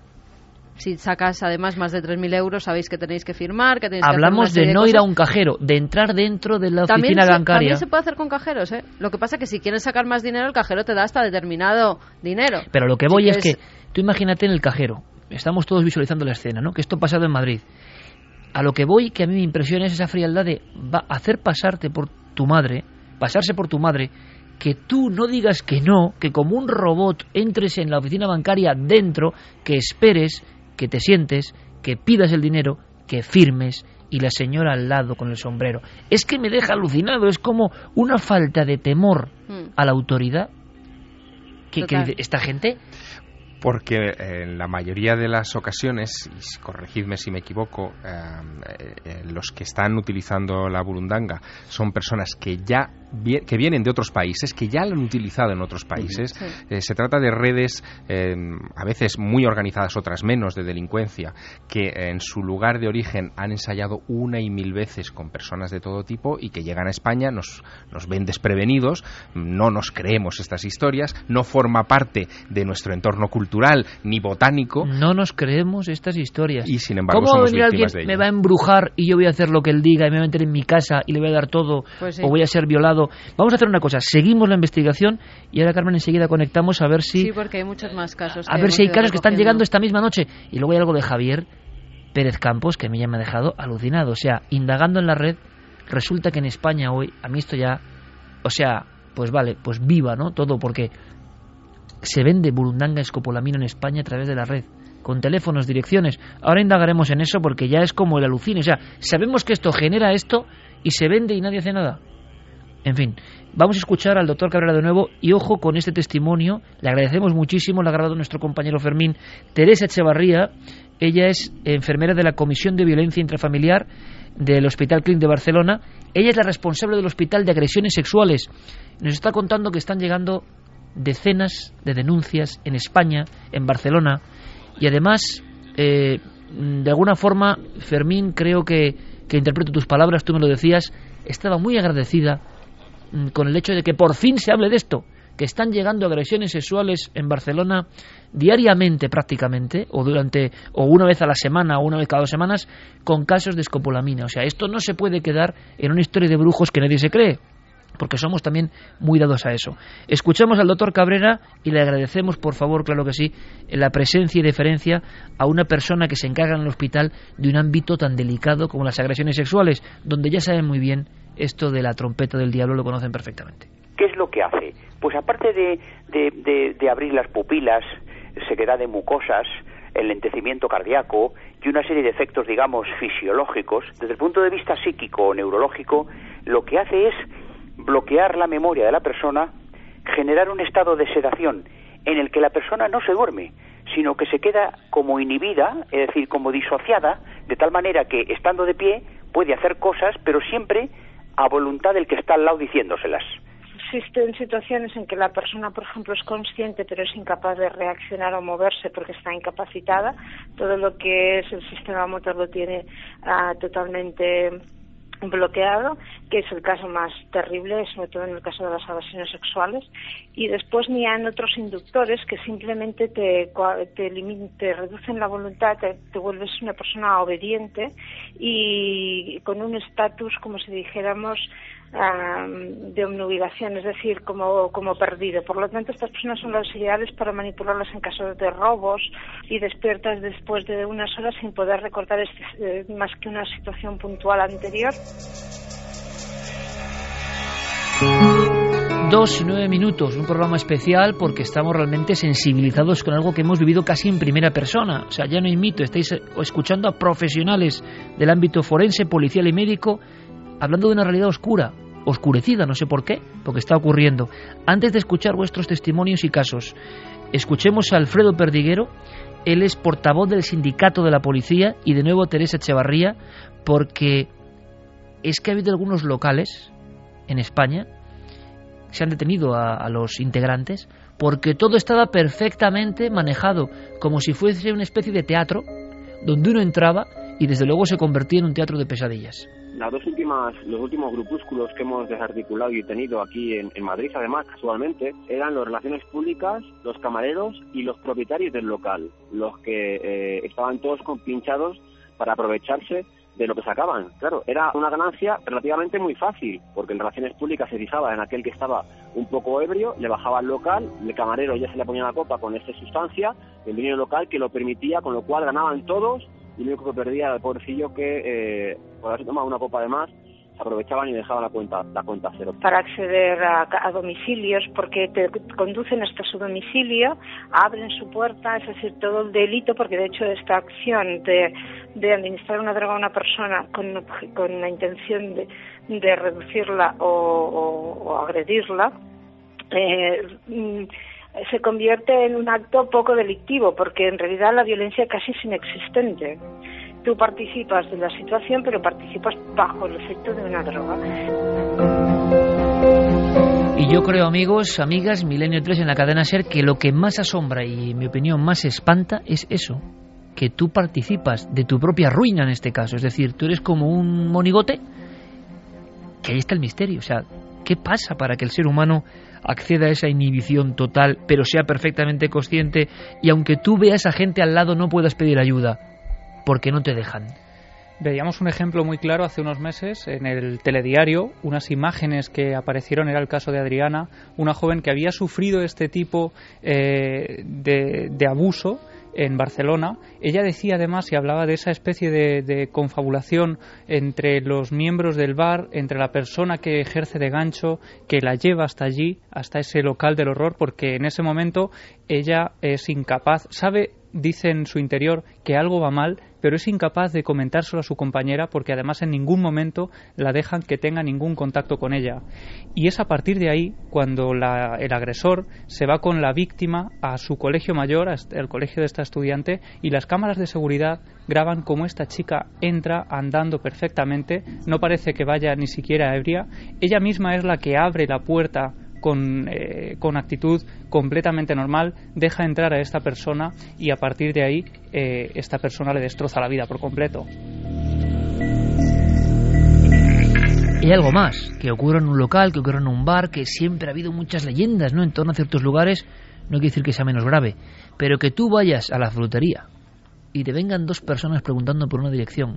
Si sacas además más de tres mil euros, sabéis que tenéis que firmar, que tenéis Hablamos que hacer una serie de no de ir a cosas. un cajero, de entrar dentro de la También oficina se, bancaria. También se puede hacer con cajeros, ¿eh? Lo que pasa es que si quieres sacar más dinero, el cajero te da hasta determinado dinero. Pero lo que voy Si es quieres... que, tú imagínate en el cajero, estamos todos visualizando la escena, ¿no? Que esto ha pasado en Madrid. A lo que voy, que a mí me impresiona es esa frialdad de va a hacer pasarte por tu madre, pasarse por tu madre, que tú no digas que no, que como un robot entres en la oficina bancaria dentro, que esperes, que te sientes, que pidas el dinero, que firmes, y la señora al lado con el sombrero. Es que me deja alucinado, es como una falta de temor Mm. a la autoridad que, que Total. dice, esta gente. Porque en la mayoría de las ocasiones, y corregidme si me equivoco, eh, eh, los que están utilizando la burundanga son personas que ya vi- que vienen de otros países, que ya lo han utilizado en otros países. Sí. Eh, se trata de redes, eh, a veces muy organizadas, otras menos, de delincuencia, que eh, en su lugar de origen han ensayado una y mil veces con personas de todo tipo y que llegan a España, nos, nos ven desprevenidos, no nos creemos estas historias, no forma parte de nuestro entorno cultural ni botánico. No nos creemos estas historias. Y sin embargo ¿Cómo va a somos venir alguien, víctimas de ello? me va a embrujar y yo voy a hacer lo que él diga y me voy a meter en mi casa y le voy a dar todo, Pues sí. o voy a ser violado? Vamos a hacer una cosa, seguimos la investigación y ahora, Carmen, enseguida conectamos a ver si Sí, porque hay muchos más casos. a que ver si hay hemos ido casos que están recogiendo. llegando esta misma noche. Y luego hay algo de Javier Pérez Campos que a mí ya me ha dejado alucinado. O sea, indagando en la red, resulta que en España hoy, a mí esto ya, o sea, pues vale, pues viva, ¿no? Todo, porque se vende burundanga escopolamina en España a través de la red, con teléfonos, direcciones. Ahora indagaremos en eso porque ya es como el alucine. O sea, sabemos que esto genera esto y se vende y nadie hace nada. En fin, vamos a escuchar al doctor Cabrera de nuevo y ojo con este testimonio. Le agradecemos muchísimo, lo ha grabado nuestro compañero Fermín. Teresa Echevarría, ella es enfermera de la Comisión de Violencia Intrafamiliar del Hospital Clínic de Barcelona. Ella es la responsable del Hospital de Agresiones Sexuales. Nos está contando que están llegando decenas de denuncias en España, en Barcelona, y además, eh, de alguna forma, Fermín, creo que, que interpreto tus palabras, tú me lo decías, estaba muy agradecida mm, con el hecho de que por fin se hable de esto, que están llegando agresiones sexuales en Barcelona diariamente prácticamente, o durante o una vez a la semana o una vez cada dos semanas, con casos de escopolamina. O sea, esto no se puede quedar en una historia de brujos que nadie se cree, porque somos también muy dados a eso. Escuchamos al doctor Cabrera y le agradecemos, por favor, claro que sí, la presencia y deferencia a una persona que se encarga en el hospital de un ámbito tan delicado como las agresiones sexuales, donde ya saben muy bien esto de la trompeta del diablo, lo conocen perfectamente. ¿Qué es lo que hace? Pues aparte de, de, de, de abrir las pupilas, sequedad de mucosas, el lentecimiento cardíaco y una serie de efectos, digamos, fisiológicos, desde el punto de vista psíquico o neurológico, lo que hace es bloquear la memoria de la persona, generar un estado de sedación en el que la persona no se duerme, sino que se queda como inhibida, es decir, como disociada, de tal manera que, estando de pie, puede hacer cosas, pero siempre a voluntad del que está al lado diciéndoselas. Existen situaciones en que la persona, por ejemplo, es consciente pero es incapaz de reaccionar o moverse porque está incapacitada. Todo lo que es el sistema motor lo tiene uh, totalmente bloqueado, que es el caso más terrible, sobre todo en el caso de las agresiones sexuales. Y después ni hay otros inductores que simplemente te, te, limit, te reducen la voluntad, te, te vuelves una persona obediente y con un estatus, como si dijéramos, Um, de obnubilación, es decir, como, como perdido. Por lo tanto, estas personas son las ideales para manipularlas en caso de robos y despiertas después de unas horas sin poder recordar este, eh, más que una situación puntual anterior. Dos y nueve minutos, un programa especial porque estamos realmente sensibilizados con algo que hemos vivido casi en primera persona. O sea, ya no hay mito, estáis escuchando a profesionales del ámbito forense, policial y médico hablando de una realidad oscura, oscurecida, no sé por qué, porque está ocurriendo. Antes de escuchar vuestros testimonios y casos, escuchemos a Alfredo Perdiguero. Él es portavoz del sindicato de la policía, y de nuevo Teresa Echevarría, porque es que ha habido algunos locales en España que se han detenido a, a los integrantes porque todo estaba perfectamente manejado, como si fuese una especie de teatro donde uno entraba y desde luego se convertía en un teatro de pesadillas. las dos últimas, los últimos grupúsculos que hemos desarticulado y tenido aquí en, en Madrid, además, casualmente, eran los relaciones públicas, los camareros y los propietarios del local, los que eh, estaban todos compinchados para aprovecharse de lo que sacaban. Claro, era una ganancia relativamente muy fácil, porque en relaciones públicas se fijaba en aquel que estaba un poco ebrio, le bajaba al local, el camarero ya se le ponía la copa con esta sustancia, el dueño local que lo permitía, con lo cual ganaban todos, y lo único que perdía era el pobrecillo que, eh, por haberse tomado una copa de más, se aprovechaban y dejaban la cuenta la cuenta cero. Para acceder a, a domicilios, porque te conducen hasta su domicilio, abren su puerta, es decir, todo el delito, porque de hecho esta acción de, de administrar una droga a una persona con, con la intención de, de reducirla o, o, o agredirla, eh, se convierte en un acto poco delictivo, porque en realidad la violencia casi es inexistente. Tú participas de la situación, pero participas bajo el efecto de una droga. Y yo creo, amigos, amigas, Milenio tres en la cadena SER, que lo que más asombra y, en mi opinión, más espanta es eso, que tú participas de tu propia ruina en este caso. Es decir, tú eres como un monigote, que ahí está el misterio. O sea, ¿qué pasa para que el ser humano acceda a esa inhibición total, pero sea perfectamente consciente, y aunque tú veas a gente al lado no puedas pedir ayuda, porque no te dejan? Veíamos un ejemplo muy claro hace unos meses en el telediario, unas imágenes que aparecieron, era el caso de Adriana, una joven que había sufrido este tipo eh, de, de abuso en Barcelona. Ella decía además y hablaba de esa especie de, de confabulación entre los miembros del bar, entre la persona que ejerce de gancho, que la lleva hasta allí, hasta ese local del horror, porque en ese momento ella es incapaz, sabe, dice en su interior que algo va mal, pero es incapaz de comentárselo a su compañera, porque además en ningún momento la dejan que tenga ningún contacto con ella. Y es a partir de ahí cuando la, el agresor se va con la víctima a su colegio mayor, al colegio de esta estudiante, y las cámaras de seguridad graban cómo esta chica entra andando perfectamente, no parece que vaya ni siquiera ebria, ella misma es la que abre la puerta Con, eh, con actitud completamente normal, deja entrar a esta persona, y a partir de ahí eh, esta persona le destroza la vida por completo. Y hay algo más, que ocurre en un local, que ocurre en un bar, que siempre ha habido muchas leyendas, ¿no?, en torno a ciertos lugares. No quiere decir que sea menos grave, pero que tú vayas a la frutería y te vengan dos personas preguntando por una dirección.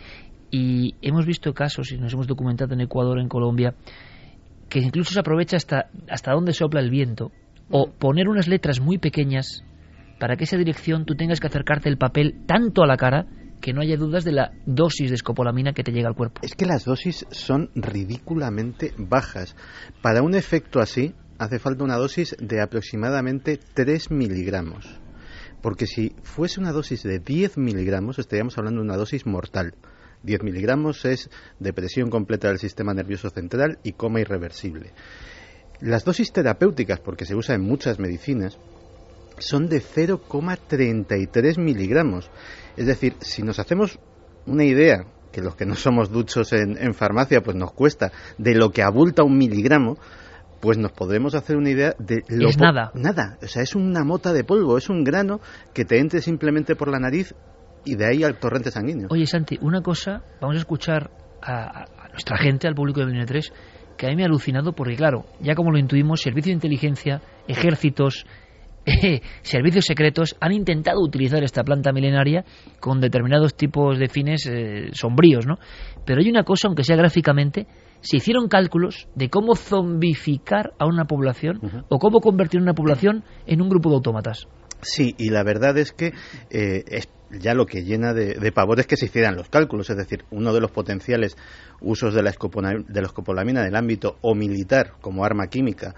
Y hemos visto casos, y nos hemos documentado en Ecuador, en Colombia, que incluso se aprovecha hasta, hasta dónde sopla el viento, o poner unas letras muy pequeñas para que esa dirección tú tengas que acercarte el papel tanto a la cara que no haya dudas de la dosis de escopolamina que te llega al cuerpo. Es que las dosis son ridículamente bajas. Para un efecto así hace falta una dosis de aproximadamente tres miligramos, porque si fuese una dosis de diez miligramos estaríamos hablando de una dosis mortal. diez miligramos es depresión completa del sistema nervioso central y coma irreversible. Las dosis terapéuticas, porque se usa en muchas medicinas, son de cero coma treinta y tres miligramos. Es decir, si nos hacemos una idea, que los que no somos duchos en, en farmacia, pues nos cuesta, de lo que abulta un miligramo, pues nos podremos hacer una idea de lo es nada. Nada, o sea, es una mota de polvo, es un grano que te entre simplemente por la nariz y de ahí al torrente sanguíneo. Oye, Santi, una cosa, vamos a escuchar a, a nuestra gente, al público de Milenio tres, que a mí me ha alucinado, porque claro, ya como lo intuimos, servicios de inteligencia, ejércitos, eh, servicios secretos han intentado utilizar esta planta milenaria con determinados tipos de fines eh, sombríos, ¿no? Pero hay una cosa, aunque sea gráficamente, se hicieron cálculos de cómo zombificar a una población, uh-huh, o cómo convertir una población en un grupo de autómatas. Sí, y la verdad es que eh, es ya lo que llena de, de pavor es que se hicieran los cálculos. Es decir, uno de los potenciales usos de la, escopona, de la escopolamina en el ámbito o militar como arma química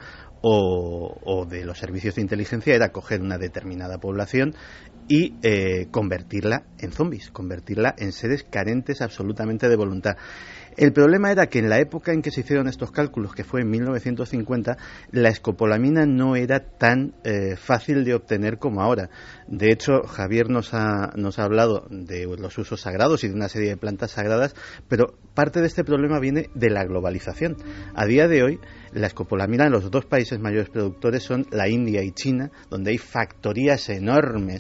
o, o de los servicios de inteligencia era coger una determinada población y eh, convertirla en zombies, convertirla en seres carentes absolutamente de voluntad. El problema era que en la época en que se hicieron estos cálculos, que fue en mil novecientos cincuenta, la escopolamina no era tan eh, fácil de obtener como ahora. De hecho, Javier nos ha, nos ha hablado de los usos sagrados y de una serie de plantas sagradas, pero parte de este problema viene de la globalización. A día de hoy, la escopolamina en los dos países mayores productores son la India y China, donde hay factorías enormes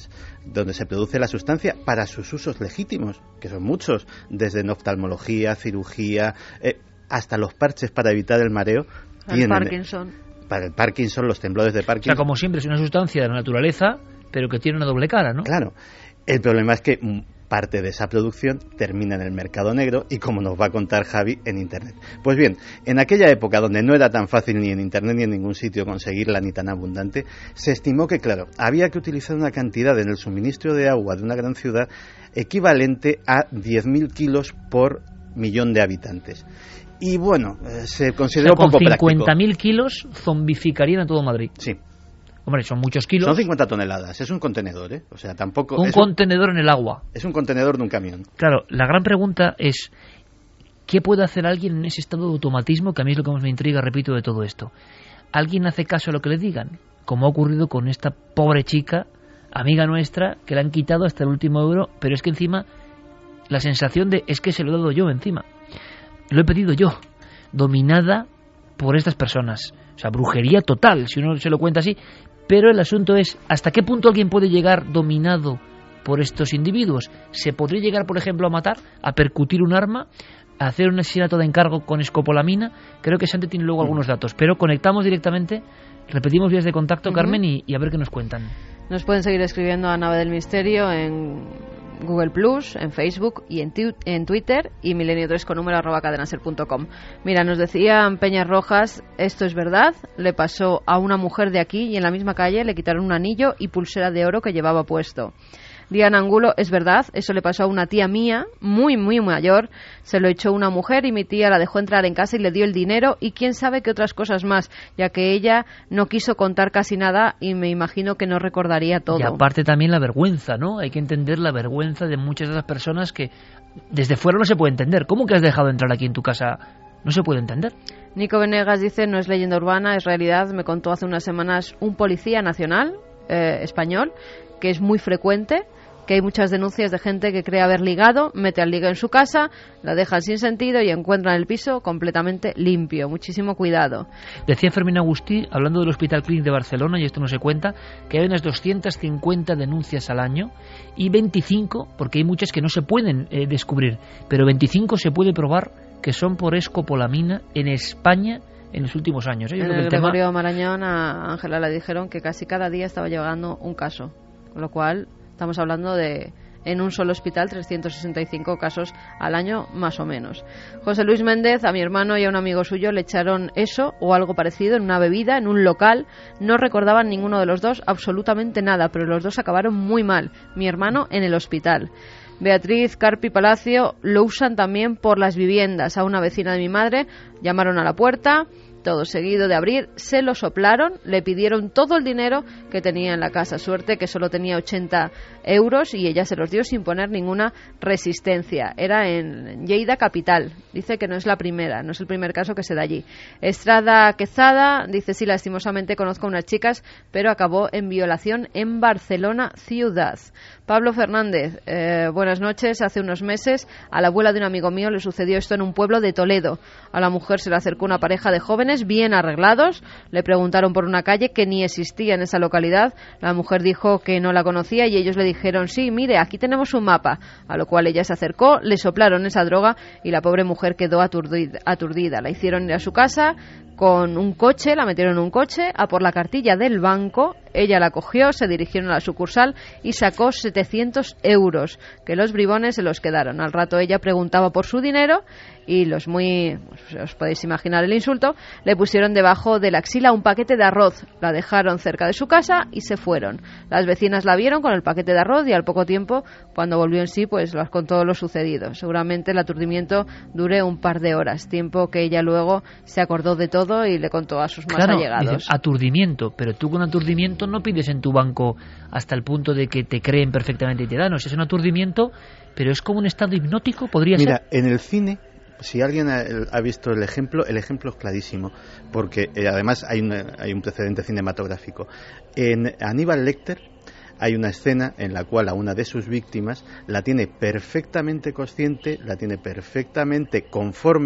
donde se produce la sustancia para sus usos legítimos, que son muchos, desde en oftalmología, cirugía, eh, hasta los parches para evitar el mareo. El tienen, Parkinson. Para el Parkinson, los temblores de Parkinson. O sea, como siempre, es una sustancia de la naturaleza, pero que tiene una doble cara, ¿no? Claro. El problema es que parte de esa producción termina en el mercado negro y, como nos va a contar Javi, en Internet. Pues bien, en aquella época donde no era tan fácil ni en Internet ni en ningún sitio conseguirla ni tan abundante, se estimó que, claro, había que utilizar una cantidad en el suministro de agua de una gran ciudad equivalente a diez mil kilos por millón de habitantes. Y bueno, eh, se consideró o sea, poco práctico. Con cincuenta mil kilos zombificarían a todo Madrid. Sí. Hombre, son muchos kilos. Son cincuenta toneladas, es un contenedor, ¿eh? O sea, tampoco... Un contenedor un, en el agua. Es un contenedor de un camión. Claro, la gran pregunta es, ¿qué puede hacer alguien en ese estado de automatismo? Que a mí es lo que más me intriga, repito, de todo esto. ¿Alguien hace caso a lo que le digan? Como ha ocurrido con esta pobre chica, amiga nuestra, que le han quitado hasta el último euro, pero es que encima, la sensación de, es que se lo he dado yo encima. Lo he pedido yo, dominada por estas personas. O sea, brujería total, si uno se lo cuenta así. Pero el asunto es, ¿hasta qué punto alguien puede llegar dominado por estos individuos? ¿Se podría llegar, por ejemplo, a matar, a percutir un arma, a hacer un asesinato de encargo con escopolamina? Creo que Santi tiene luego algunos datos, pero conectamos directamente, repetimos vías de contacto, uh-huh. Carmen, y, y a ver qué nos cuentan. Nos pueden seguir escribiendo a Nave del Misterio en Google Plus, en Facebook y en, tu- en Twitter, y milenio tres con número arroba cadenaser punto com. Mira, nos decían Peñas Rojas, esto es verdad, le pasó a una mujer de aquí y en la misma calle le quitaron un anillo y pulsera de oro que llevaba puesto. Diana Angulo, es verdad, eso le pasó a una tía mía, muy, muy mayor, se lo echó una mujer y mi tía la dejó entrar en casa y le dio el dinero y quién sabe qué otras cosas más, ya que ella no quiso contar casi nada y me imagino que no recordaría todo. Y aparte también la vergüenza, ¿no? Hay que entender la vergüenza de muchas de las personas que desde fuera no se puede entender. ¿Cómo que has dejado entrar aquí en tu casa? No se puede entender. Nico Venegas dice, no es leyenda urbana, es realidad. Me contó hace unas semanas un policía nacional eh, español, que es muy frecuente, que hay muchas denuncias de gente que cree haber ligado, mete al liga en su casa, la dejan sin sentido y encuentran el piso completamente limpio. Muchísimo cuidado. Decía Fermín Agustí, hablando del Hospital Clínic de Barcelona, y esto no se cuenta, que hay unas doscientas cincuenta denuncias al año y veinticinco, porque hay muchas que no se pueden eh, descubrir, pero veinticinco se puede probar que son por escopolamina en España en los últimos años. ¿eh? En el, el Gregorio tema... Marañón a Ángela le dijeron que casi cada día estaba llegando un caso, con lo cual estamos hablando de, en un solo hospital, trescientos sesenta y cinco casos al año, más o menos. José Luis Méndez, a mi hermano y a un amigo suyo le echaron eso o algo parecido en una bebida, en un local. No recordaban ninguno de los dos absolutamente nada, pero los dos acabaron muy mal. Mi hermano en el hospital. Beatriz Carpi Palacio, lo usan también por las viviendas. A una vecina de mi madre llamaron a la puerta, todo seguido de abrir, se lo soplaron, le pidieron todo el dinero que tenía en la casa. Suerte que solo tenía ochenta euros y ella se los dio sin poner ninguna resistencia. Era en Lleida capital. Dice que no es la primera, no es el primer caso que se da allí. Estrada Quezada dice, sí, lastimosamente conozco a unas chicas, pero acabó en violación en Barcelona ciudad. Pablo Fernández, eh, buenas noches. Hace unos meses a la abuela de un amigo mío le sucedió esto en un pueblo de Toledo. A la mujer se le acercó una pareja de jóvenes bien arreglados, le preguntaron por una calle que ni existía en esa localidad. La mujer dijo que no la conocía y ellos le dijeron, sí, mire, aquí tenemos un mapa, a lo cual ella se acercó, le soplaron esa droga y la pobre mujer quedó aturdida, aturdida. La hicieron ir a su casa con un coche, la metieron en un coche a por la cartilla del banco. Ella la cogió, se dirigieron a la sucursal y sacó setecientos euros, que los bribones se los quedaron. Al rato ella preguntaba por su dinero y los muy, pues, os podéis imaginar el insulto, le pusieron debajo de la axila un paquete de arroz, la dejaron cerca de su casa y se fueron. Las vecinas la vieron con el paquete de arroz y al poco tiempo, cuando volvió en sí, pues les contó lo sucedido. Seguramente el aturdimiento dure un par de horas, tiempo que ella luego se acordó de todo y le contó a sus más claro, allegados. Dices, aturdimiento, pero tú con aturdimiento no pides en tu banco hasta el punto de que te creen perfectamente y te dan. No, es un aturdimiento, pero es como un estado hipnótico, podría Mira, ser. Mira, en el cine, si alguien ha, ha visto el ejemplo, el ejemplo es clarísimo, porque eh, además hay, una, hay un precedente cinematográfico. En Aníbal Lecter hay una escena en la cual a una de sus víctimas la tiene perfectamente consciente, la tiene perfectamente conforme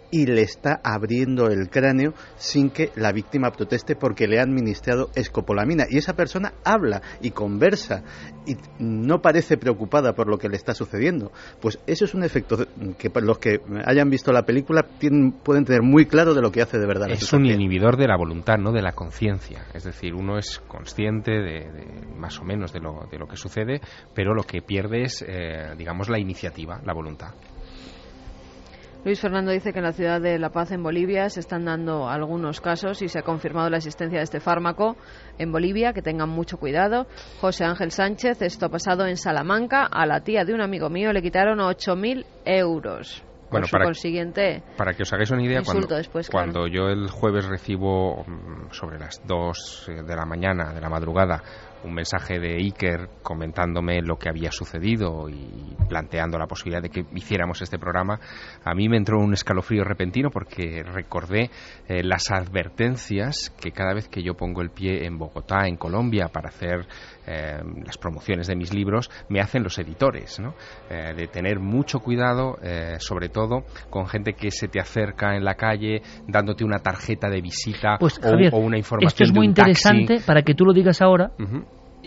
y le está abriendo el cráneo sin que la víctima proteste porque le ha administrado escopolamina. Y esa persona habla y conversa y no parece preocupada por lo que le está sucediendo. Pues eso es un efecto que los que hayan visto la película tienen, pueden tener muy claro de lo que hace de verdad. Es un inhibidor de la voluntad, no de la conciencia. Es decir, uno es consciente de, de más o menos de lo, de lo que sucede, pero lo que pierde es, eh, digamos, la iniciativa, la voluntad. Luis Fernando dice que en la ciudad de La Paz, en Bolivia, se están dando algunos casos y se ha confirmado la existencia de este fármaco en Bolivia, que tengan mucho cuidado. José Ángel Sánchez, esto ha pasado en Salamanca, a la tía de un amigo mío le quitaron ocho mil euros. Bueno, Con para, su consiguiente para que os hagáis una idea, cuando, después, cuando claro. yo el jueves recibo sobre las dos de la mañana, de la madrugada, un mensaje de Iker comentándome lo que había sucedido y planteando la posibilidad de que hiciéramos este programa, a mí me entró un escalofrío repentino porque recordé eh, las advertencias que cada vez que yo pongo el pie en Bogotá, en Colombia, para hacer eh, las promociones de mis libros, me hacen los editores, ¿no? Eh, de tener mucho cuidado, eh, sobre todo con gente que se te acerca en la calle dándote una tarjeta de visita pues, o, Javier, o una información esto es muy de un interesante taxi. para que tú lo digas ahora. Uh-huh.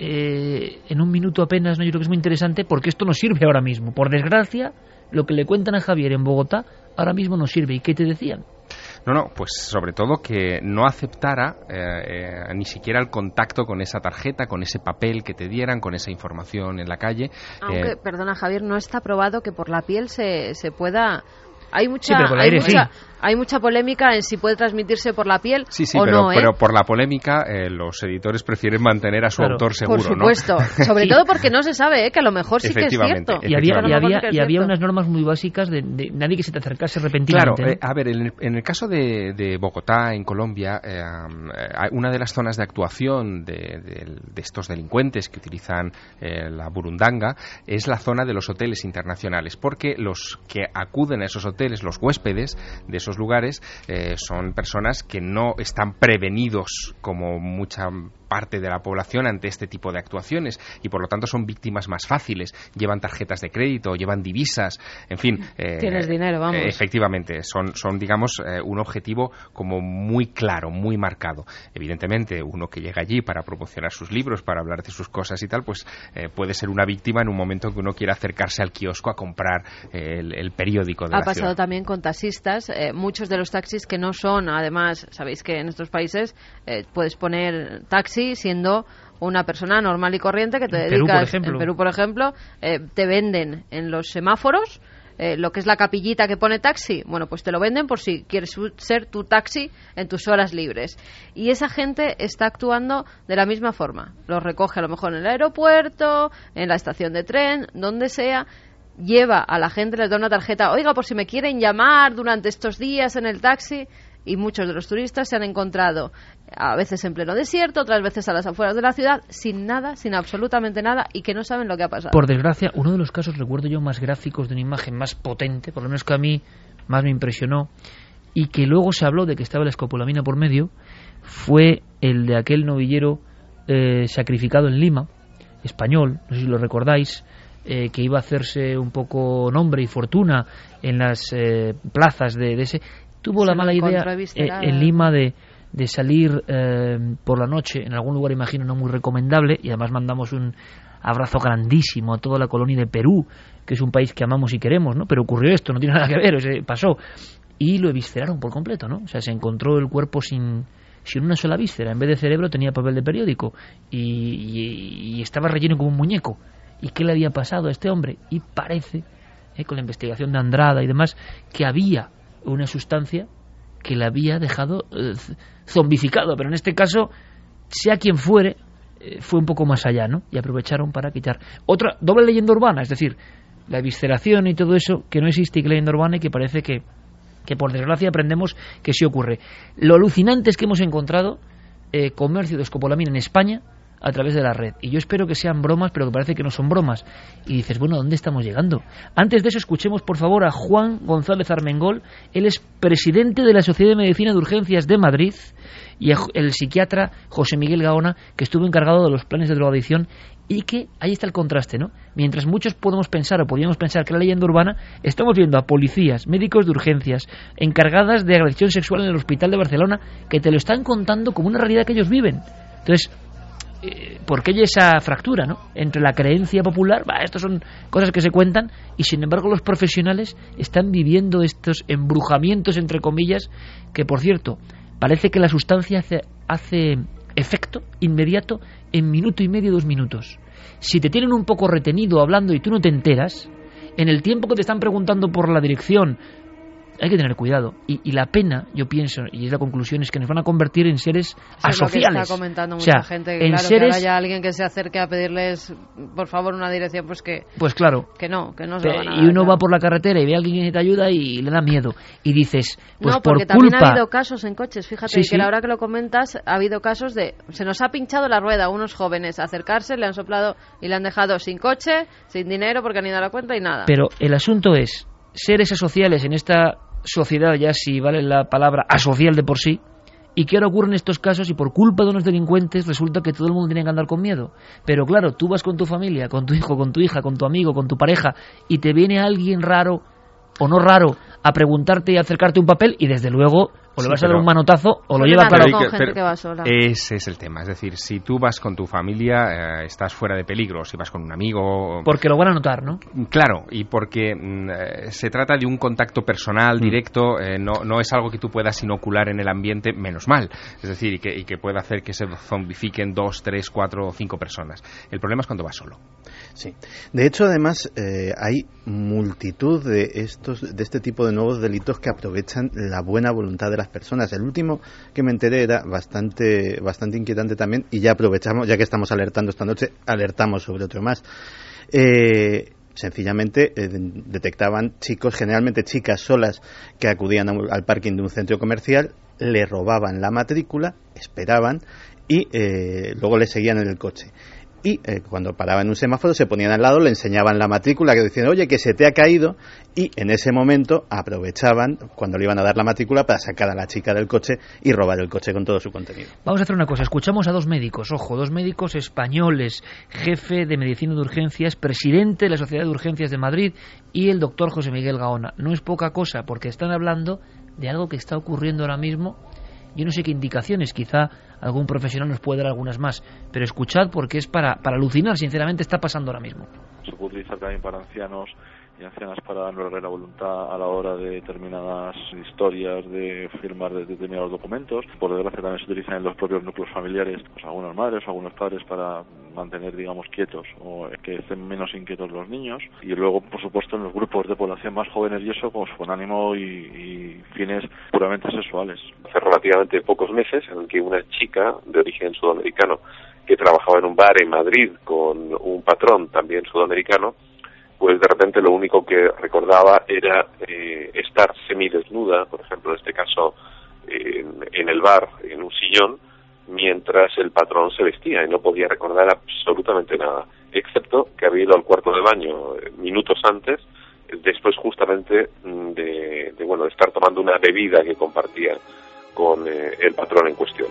Eh, en un minuto apenas, no, yo creo que es muy interesante porque esto no sirve ahora mismo. Por desgracia, lo que le cuentan a Javier en Bogotá ahora mismo no sirve. ¿Y qué te decían? No, no, pues sobre todo que no aceptara eh, eh, ni siquiera el contacto con esa tarjeta, con ese papel que te dieran, con esa información en la calle. Aunque, eh, perdona Javier, no está probado que por la piel se, se pueda... Hay mucha, sí, hay, aire, mucha sí. hay mucha polémica en si puede transmitirse por la piel sí, sí, o pero, no, ¿eh? pero por la polémica eh, los editores prefieren mantener a su claro, autor seguro, por supuesto, ¿no? sobre todo porque no se sabe, ¿eh? Que a lo mejor sí que es cierto. Y había, y había, y había cierto. unas normas muy básicas de, de nadie que se te acercase Claro, repentinamente. eh, a ver, en el, en el caso de, de Bogotá, en Colombia, eh, eh, una de las zonas de actuación de, de, de estos delincuentes que utilizan eh, la burundanga es la zona de los hoteles internacionales, porque los que acuden a esos hoteles, los huéspedes de esos lugares, eh, son personas que no están prevenidos como mucha parte de la población ante este tipo de actuaciones y por lo tanto son víctimas más fáciles, llevan tarjetas de crédito, llevan divisas, en fin. Eh, Tienes dinero, vamos. Eh, efectivamente, son, son digamos, eh, un objetivo como muy claro, muy marcado. Evidentemente, uno que llega allí para promocionar sus libros, para hablar de sus cosas y tal, pues eh, puede ser una víctima en un momento en que uno quiera acercarse al kiosco a comprar eh, el, el periódico de ha la pasado ciudad. También con taxistas, eh, muchos de los taxis que no son, además, sabéis que en estos países eh, puedes poner taxi siendo una persona normal y corriente que te en dedicas, Perú, por ejemplo. en Perú, por ejemplo, eh, te venden en los semáforos eh, lo que es la capillita que pone taxi, bueno, pues te lo venden por si quieres ser tu taxi en tus horas libres. Y esa gente está actuando de la misma forma. Los recoge a lo mejor en el aeropuerto, en la estación de tren, donde sea. Lleva a la gente, les da una tarjeta, oiga, por si me quieren llamar durante estos días en el taxi, y muchos de los turistas se han encontrado a veces en pleno desierto, otras veces a las afueras de la ciudad, sin nada, sin absolutamente nada, y que no saben lo que ha pasado. Por desgracia, uno de los casos, recuerdo yo, más gráficos, de una imagen más potente, por lo menos que a mí más me impresionó, y que luego se habló de que estaba la escopolamina por medio, fue el de aquel novillero eh, sacrificado en Lima, español, no sé si lo recordáis, Eh, que iba a hacerse un poco nombre y fortuna en las eh, plazas de, de ese... Tuvo Se la mala idea eh, en Lima de, de salir eh, por la noche en algún lugar, imagino, no muy recomendable, y además mandamos un abrazo grandísimo a toda la colonia de Perú, que es un país que amamos y queremos, ¿no? Pero ocurrió esto, no tiene nada que ver, o sea, pasó. Y lo evisceraron por completo, ¿no? O sea, se encontró el cuerpo sin... sin una sola víscera. En vez de cerebro tenía papel de periódico y, y, y estaba relleno como un muñeco. ¿Y qué le había pasado a este hombre? Y parece, eh, con la investigación de Andrada y demás, que había una sustancia que le había dejado eh, zombificado. Pero en este caso, sea quien fuere, eh, fue un poco más allá, ¿no? Y aprovecharon para quitar. Otra doble leyenda urbana, es decir, la evisceración y todo eso, que no existe y que leyenda urbana y que parece que, que por desgracia aprendemos que sí ocurre. Lo alucinante es que hemos encontrado eh, comercio de escopolamina en España a través de la red, y yo espero que sean bromas, pero que parece que no son bromas, y dices, bueno, ¿dónde estamos llegando? Antes de eso, escuchemos por favor a Juan González Armengol. Él es presidente de la Sociedad de Medicina de Urgencias de Madrid, y el psiquiatra José Miguel Gaona, que estuvo encargado de los planes de drogadicción Y que ahí está el contraste, ¿no? Mientras muchos podemos pensar o podríamos pensar que la leyenda urbana, estamos viendo a policías, médicos de urgencias, encargadas de agresión sexual en el hospital de Barcelona, que te lo están contando como una realidad que ellos viven. Entonces, eh, ¿por qué hay esa fractura, ¿no? Entre la creencia popular, bah, estos son cosas que se cuentan, y sin embargo los profesionales están viviendo estos embrujamientos, entre comillas, que por cierto, parece que la sustancia hace, hace efecto inmediato en minuto y medio, dos minutos. Si te tienen un poco retenido hablando y tú no te enteras, en el tiempo que te están preguntando por la dirección, hay que tener cuidado. Y, y la pena, yo pienso, y es la conclusión, es que nos van a convertir en seres Eso asociales. Es lo que está comentando mucha o sea, gente, que, en claro, seres... que ahora haya alguien que se acerque a pedirles, por favor, una dirección, pues que... Pues claro. Que no, que no se van a Y uno dar, va por la carretera y ve a alguien que te ayuda y le da miedo. Y dices, pues no, porque por también culpa... ha habido casos en coches, fíjate, Sí, que sí. ahora que lo comentas, ha habido casos de... Se nos ha pinchado la rueda a unos jóvenes, acercarse, le han soplado y le han dejado sin coche, sin dinero, porque han ido a la cuenta y nada. Pero el asunto es, seres asociales en esta sociedad, ya si vale la palabra asocial de por sí, y que ahora ocurren estos casos y por culpa de unos delincuentes resulta que todo el mundo tiene que andar con miedo. Pero claro, tú vas con tu familia, con tu hijo, con tu hija, con tu amigo, con tu pareja, y te viene alguien raro o no raro a preguntarte y acercarte un papel, y desde luego o le Sí, vas a dar pero- un manotazo o lo Suele lleva andar claro. con Pero- gente pero- que va sola. Ese es el tema. Es decir, si tú vas con tu familia, eh, estás fuera de peligro. Si vas con un amigo... Porque lo van a notar, ¿no? Claro, y porque mm, eh, se trata de un contacto personal, directo, eh, no, no es algo que tú puedas inocular en el ambiente, menos mal. Es decir, y que, y que pueda hacer que se zombifiquen dos, tres, cuatro o cinco personas. El problema es cuando vas solo. Sí. De hecho, además, eh, hay multitud de estos, de este tipo de nuevos delitos que aprovechan la buena voluntad de las personas. El último que me enteré era bastante, bastante inquietante también, y ya aprovechamos, ya que estamos alertando esta noche, alertamos sobre otro más. Eh, sencillamente eh, detectaban chicos, generalmente chicas solas, que acudían a un- al parking de un centro comercial, le robaban la matrícula, esperaban y eh, luego le seguían en el coche. Y eh, cuando paraba en un semáforo se ponían al lado, le enseñaban la matrícula, que decían, oye, que se te ha caído, y en ese momento aprovechaban cuando le iban a dar la matrícula para sacar a la chica del coche y robar el coche con todo su contenido. Vamos a hacer una cosa, escuchamos a dos médicos, ojo, dos médicos españoles, jefe de medicina de urgencias, presidente de la Sociedad de Urgencias de Madrid, y el doctor José Miguel Gaona. No es poca cosa, porque están hablando de algo que está ocurriendo ahora mismo. Yo no sé qué indicaciones, quizá algún profesional nos puede dar algunas más, pero escuchad porque es para, para alucinar, sinceramente está pasando ahora mismo. Se puede utilizar también para ancianos y ancianas para anular la voluntad a la hora de determinadas historias, de firmar de determinados documentos. Por desgracia también se utilizan en los propios núcleos familiares, pues algunas madres o algunos padres para mantener, digamos, quietos o que estén menos inquietos los niños. Y luego, por supuesto, en los grupos de población más jóvenes y eso, pues con ánimo y, y fines puramente sexuales. Hace relativamente pocos meses en el que una chica de origen sudamericano que trabajaba en un bar en Madrid con un patrón también sudamericano, pues de repente lo único que recordaba era eh, estar semidesnuda, por ejemplo, en este caso eh, en, en el bar, en un sillón, mientras el patrón se vestía, y no podía recordar absolutamente nada, excepto que había ido al cuarto de baño eh, minutos antes, después justamente de, de, bueno, de estar tomando una bebida que compartía con eh, el patrón en cuestión.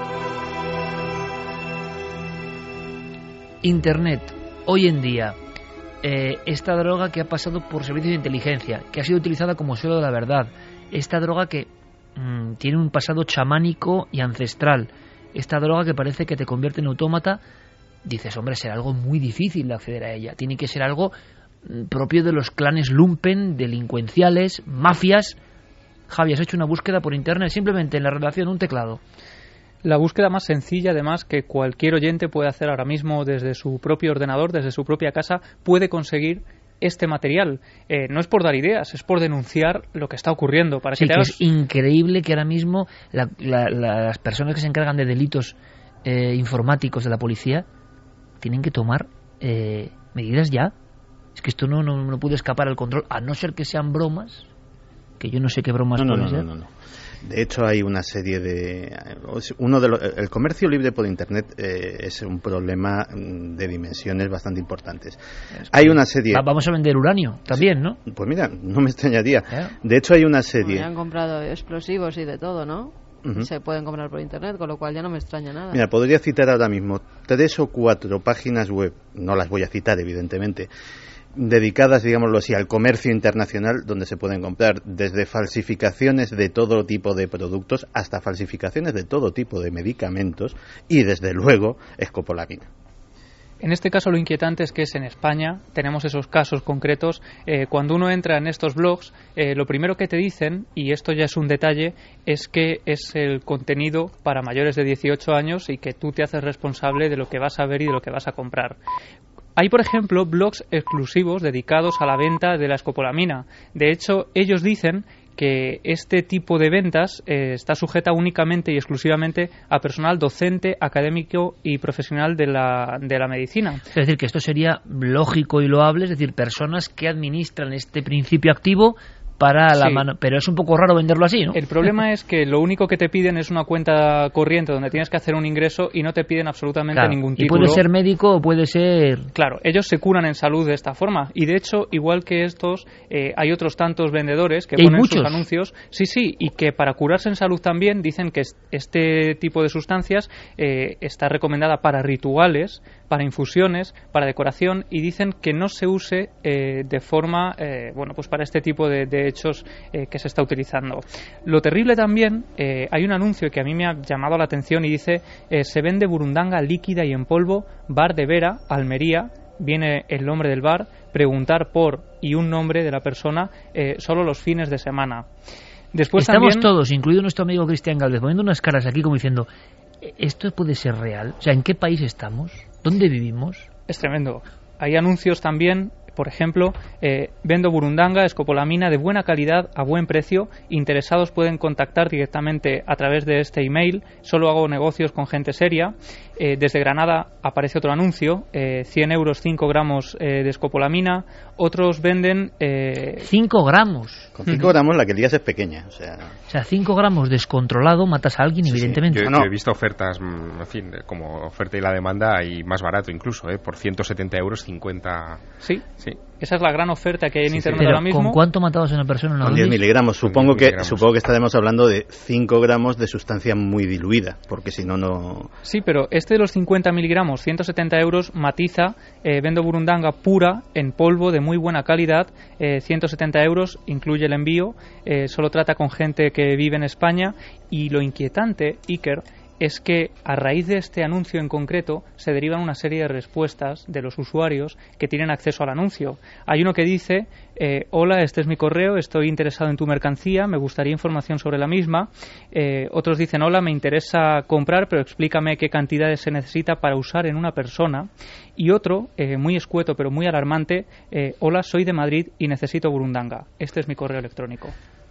Internet, hoy en día, eh, esta droga que ha pasado por servicios de inteligencia, que ha sido utilizada como suelo de la verdad, esta droga que mmm, tiene un pasado chamánico y ancestral, esta droga que parece que te convierte en autómata, dices, hombre, será algo muy difícil de acceder a ella, tiene que ser algo mmm, propio de los clanes lumpen, delincuenciales, mafias. Javi, has hecho una búsqueda por internet, simplemente en la redacción, un teclado. La búsqueda más sencilla, además, que cualquier oyente puede hacer ahora mismo desde su propio ordenador, desde su propia casa, puede conseguir este material. Eh, no es por dar ideas, es por denunciar lo que está ocurriendo. Para Sí, que te que hagas... es increíble que ahora mismo la, la, la, las personas que se encargan de delitos eh, informáticos de la policía tienen que tomar eh, medidas ya. Es que esto no, no, no puede escapar al control, a no ser que sean bromas, que yo no sé qué bromas No, no, pueden no, ser. no, no, no. De hecho, hay una serie de... uno de los, el comercio libre por Internet eh, es un problema de dimensiones bastante importantes. Es que hay una serie... Va, vamos a vender uranio también, ¿no? Pues mira, no me extrañaría. ¿Eh? De hecho, hay una serie... Bueno, han comprado explosivos y de todo, ¿no? Uh-huh. Se pueden comprar por internet, con lo cual ya no me extraña nada. Mira, podría citar ahora mismo tres o cuatro páginas web, no las voy a citar evidentemente, dedicadas, digámoslo así, al comercio internacional, donde se pueden comprar desde falsificaciones de todo tipo de productos hasta falsificaciones de todo tipo de medicamentos y, desde luego, escopolamina. En este caso lo inquietante es que es en España, tenemos esos casos concretos. Eh, cuando uno entra en estos blogs, eh, lo primero que te dicen, y esto ya es un detalle, es que es el contenido para mayores de dieciocho años y que tú te haces responsable de lo que vas a ver y de lo que vas a comprar. Hay, por ejemplo, blogs exclusivos dedicados a la venta de la escopolamina. De hecho, ellos dicen que este tipo de ventas eh, está sujeta únicamente y exclusivamente a personal docente, académico y profesional de la, de la medicina. Es decir, que esto sería lógico y loable, es decir, personas que administran este principio activo para la sí. mano, pero es un poco raro venderlo así, ¿no? El problema es que lo único que te piden es una cuenta corriente donde tienes que hacer un ingreso y no te piden absolutamente claro, ningún y título. puede ser médico o puede ser... Claro, ellos se curan en salud de esta forma y de hecho, igual que estos, eh, hay otros tantos vendedores que ponen sus anuncios, sí, sí, y que para curarse en salud también dicen que este tipo de sustancias eh, está recomendada para rituales, para infusiones, para decoración y dicen que no se use eh, de forma, eh, bueno, pues para este tipo de, de hechos eh, que se está utilizando. Lo terrible también, eh, hay un anuncio que a mí me ha llamado la atención y dice eh, se vende burundanga líquida y en polvo, bar de Vera, Almería, viene el nombre del bar, preguntar por y un nombre de la persona eh, solo los fines de semana. Después Estamos también, todos, incluido nuestro amigo Cristian Galvez, poniendo unas caras aquí como diciendo, ¿esto puede ser real? O sea, ¿en qué país estamos? ¿Dónde vivimos? Es tremendo. Hay anuncios también, por ejemplo, eh, vendo burundanga, escopolamina de buena calidad a buen precio. Interesados pueden contactar directamente a través de este email. Solo hago negocios con gente seria. Eh, desde Granada aparece otro anuncio, eh, cien euros, cinco gramos eh, de escopolamina. Otros venden... Eh... cinco gramos. Con cinco gramos la que lías es pequeña. O sea, o sea cinco gramos descontrolado matas a alguien, sí, evidentemente. Sí. Yo, no. yo he visto ofertas, en fin, como oferta y la demanda, y más barato incluso, ¿eh? Por ciento setenta euros, cincuenta... Sí. Sí. Esa es la gran oferta que hay en sí, internet sí. ahora mismo. ¿Con cuánto matabas a una persona? Con diez miligramos. Supongo que, supongo que estaremos hablando de cinco gramos de sustancia muy diluida, porque si no, no... Sí, pero este de los cincuenta miligramos, ciento setenta euros, matiza, eh, vendo burundanga pura, en polvo, de muy buena calidad, eh, ciento setenta euros, incluye el envío, eh, solo trata con gente que vive en España, y lo inquietante, Iker, es que a raíz de este anuncio en concreto se derivan una serie de respuestas de los usuarios que tienen acceso al anuncio. Hay uno que dice, eh, hola, este es mi correo, estoy interesado en tu mercancía, me gustaría información sobre la misma. Eh, otros dicen, hola, me interesa comprar, pero explícame qué cantidades se necesita para usar en una persona. Y otro, eh, muy escueto pero muy alarmante, eh, hola, soy de Madrid y necesito burundanga. Este es mi correo electrónico.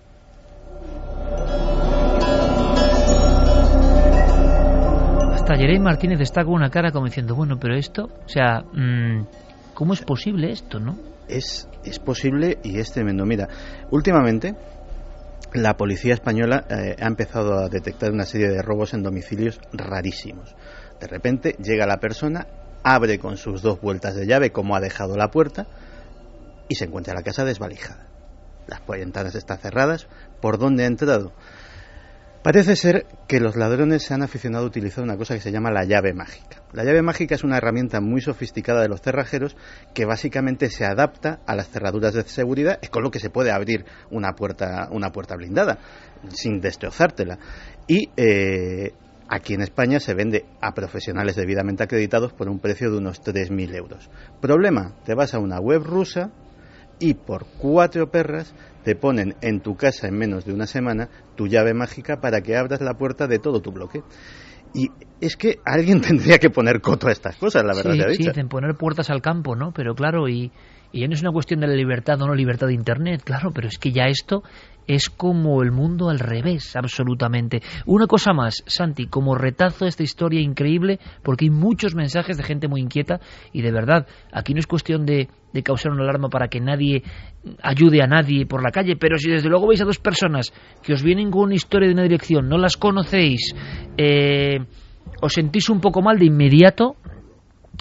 Hasta Jerey Martínez está con una cara como diciendo, bueno, pero esto, o sea, mmm, ¿cómo es posible esto, no? Es, es posible y es tremendo. Mira, últimamente la policía española eh, ha empezado a detectar una serie de robos en domicilios rarísimos. De repente llega la persona, abre con sus dos vueltas de llave como ha dejado la puerta y se encuentra la casa desvalijada. Las ventanas están cerradas. ¿Por dónde ha entrado? Parece ser que los ladrones se han aficionado a utilizar una cosa que se llama la llave mágica. La llave mágica es una herramienta muy sofisticada de los cerrajeros que básicamente se adapta a las cerraduras de seguridad, es con lo que se puede abrir una puerta, una puerta blindada sin destrozártela. Y eh, aquí en España se vende a profesionales debidamente acreditados por un precio de unos tres mil euros. Problema, te vas a una web rusa y por cuatro perras te ponen en tu casa en menos de una semana tu llave mágica para que abras la puerta de todo tu bloque. Y es que alguien tendría que poner coto a estas cosas, la verdad sí, sea sí, dicha. dicen poner puertas al campo, ¿no? Pero claro, y, y ya no es una cuestión de la libertad o no libertad de Internet, claro, pero es que ya esto es como el mundo al revés, absolutamente. Una cosa más, Santi, como retazo esta historia increíble, porque hay muchos mensajes de gente muy inquieta y de verdad, aquí no es cuestión de, de causar una alarma para que nadie ayude a nadie por la calle, pero si desde luego veis a dos personas que os vienen con una historia de una dirección, no las conocéis, eh, os sentís un poco mal de inmediato,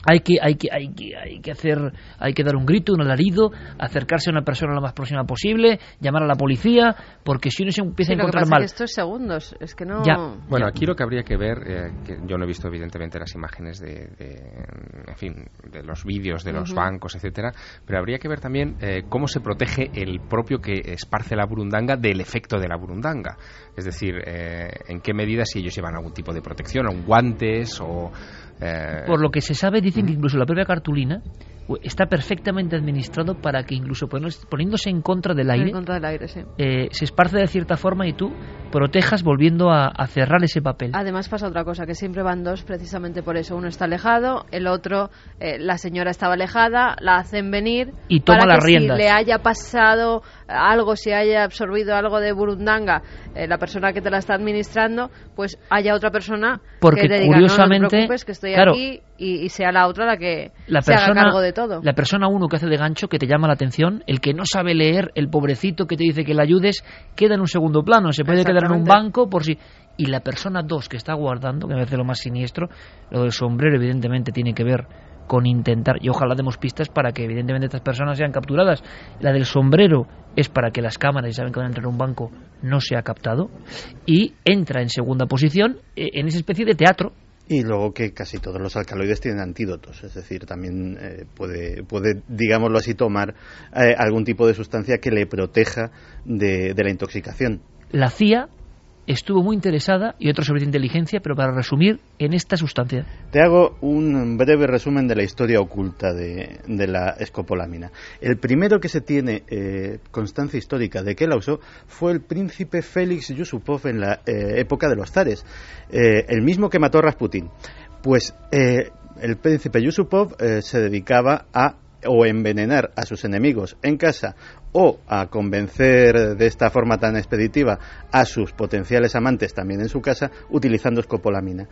Hay que, hay que, hay que, hay que hacer, hay que dar un grito, un alarido, acercarse a una persona lo más próxima posible, llamar a la policía, porque si uno se empieza sí, a encontrar lo que pasa mal. Es que esto es segundos, es que no. Ya. Bueno, ya. aquí lo que habría que ver, eh, que yo no he visto evidentemente las imágenes de, de en fin, de los vídeos de los uh-huh. bancos, etcétera, pero habría que ver también eh, cómo se protege el propio que esparce la burundanga del efecto de la burundanga. Es decir, eh, en qué medida, si ellos llevan algún tipo de protección, o guantes o Eh... Por lo que se sabe, dicen que incluso la propia cartulina está perfectamente administrado para que incluso poniéndose en contra del aire, en contra del aire sí. eh, se esparce de cierta forma y tú protejas volviendo a, a cerrar ese papel. Además pasa otra cosa, que siempre van dos precisamente por eso. Uno está alejado, el otro, eh, la señora estaba alejada, la hacen venir y toma para las que riendas. Si le haya pasado algo, si haya absorbido algo de burundanga, eh, la persona que te la está administrando, pues haya otra persona Porque que te diga, curiosamente, no, no te preocupes, que estoy claro, aquí y, y sea la otra la que la se persona, haga cargo de todo. La persona uno que hace de gancho, que te llama la atención, el que no sabe leer, el pobrecito que te dice que le ayudes, queda en un segundo plano, se puede quedar en un banco por si... Y la persona dos que está guardando, que me parece lo más siniestro, lo del sombrero evidentemente tiene que ver con intentar, y ojalá demos pistas para que evidentemente estas personas sean capturadas. La del sombrero es para que las cámaras, y saben que van a entrar a un banco, no sea captado, y entra en segunda posición en esa especie de teatro. Y luego que casi todos los alcaloides tienen antídotos, es decir, también eh, puede, puede, digámoslo así, tomar eh, algún tipo de sustancia que le proteja de, de la intoxicación. La C I A estuvo muy interesada, y otro sobre inteligencia, pero para resumir, en esta sustancia. Te hago un breve resumen de la historia oculta de, de la escopolamina. El primero que se tiene eh, constancia histórica de que la usó fue el príncipe Félix Yusupov en la eh, época de los zares, eh, el mismo que mató a Rasputín. Pues eh, el príncipe Yusupov eh, se dedicaba a o envenenar a sus enemigos en casa o a convencer de esta forma tan expeditiva a sus potenciales amantes también en su casa utilizando escopolamina.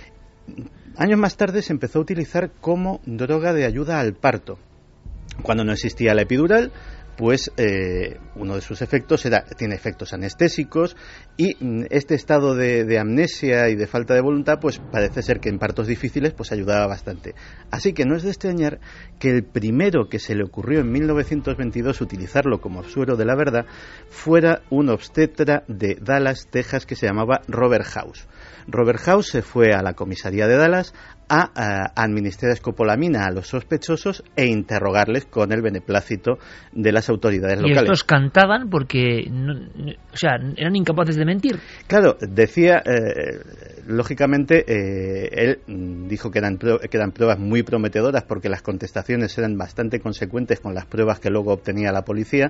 Años más tarde se empezó a utilizar como droga de ayuda al parto. Cuando no existía la epidural, pues eh, uno de sus efectos era, tiene efectos anestésicos y mm, este estado de, de amnesia y de falta de voluntad pues parece ser que en partos difíciles pues ayudaba bastante. Así que no es de extrañar que el primero que se le ocurrió en mil novecientos veintidós utilizarlo como suero de la verdad fuera un obstetra de Dallas, Texas, que se llamaba Robert House. Robert House se fue a la comisaría de Dallas a, a administrar escopolamina a los sospechosos e interrogarles con el beneplácito de las autoridades locales. Y estos cantaban porque, no, no, o sea, eran incapaces de mentir. Claro, decía, eh, lógicamente, eh, él dijo que eran, que eran pruebas muy prometedoras porque las contestaciones eran bastante consecuentes con las pruebas que luego obtenía la policía.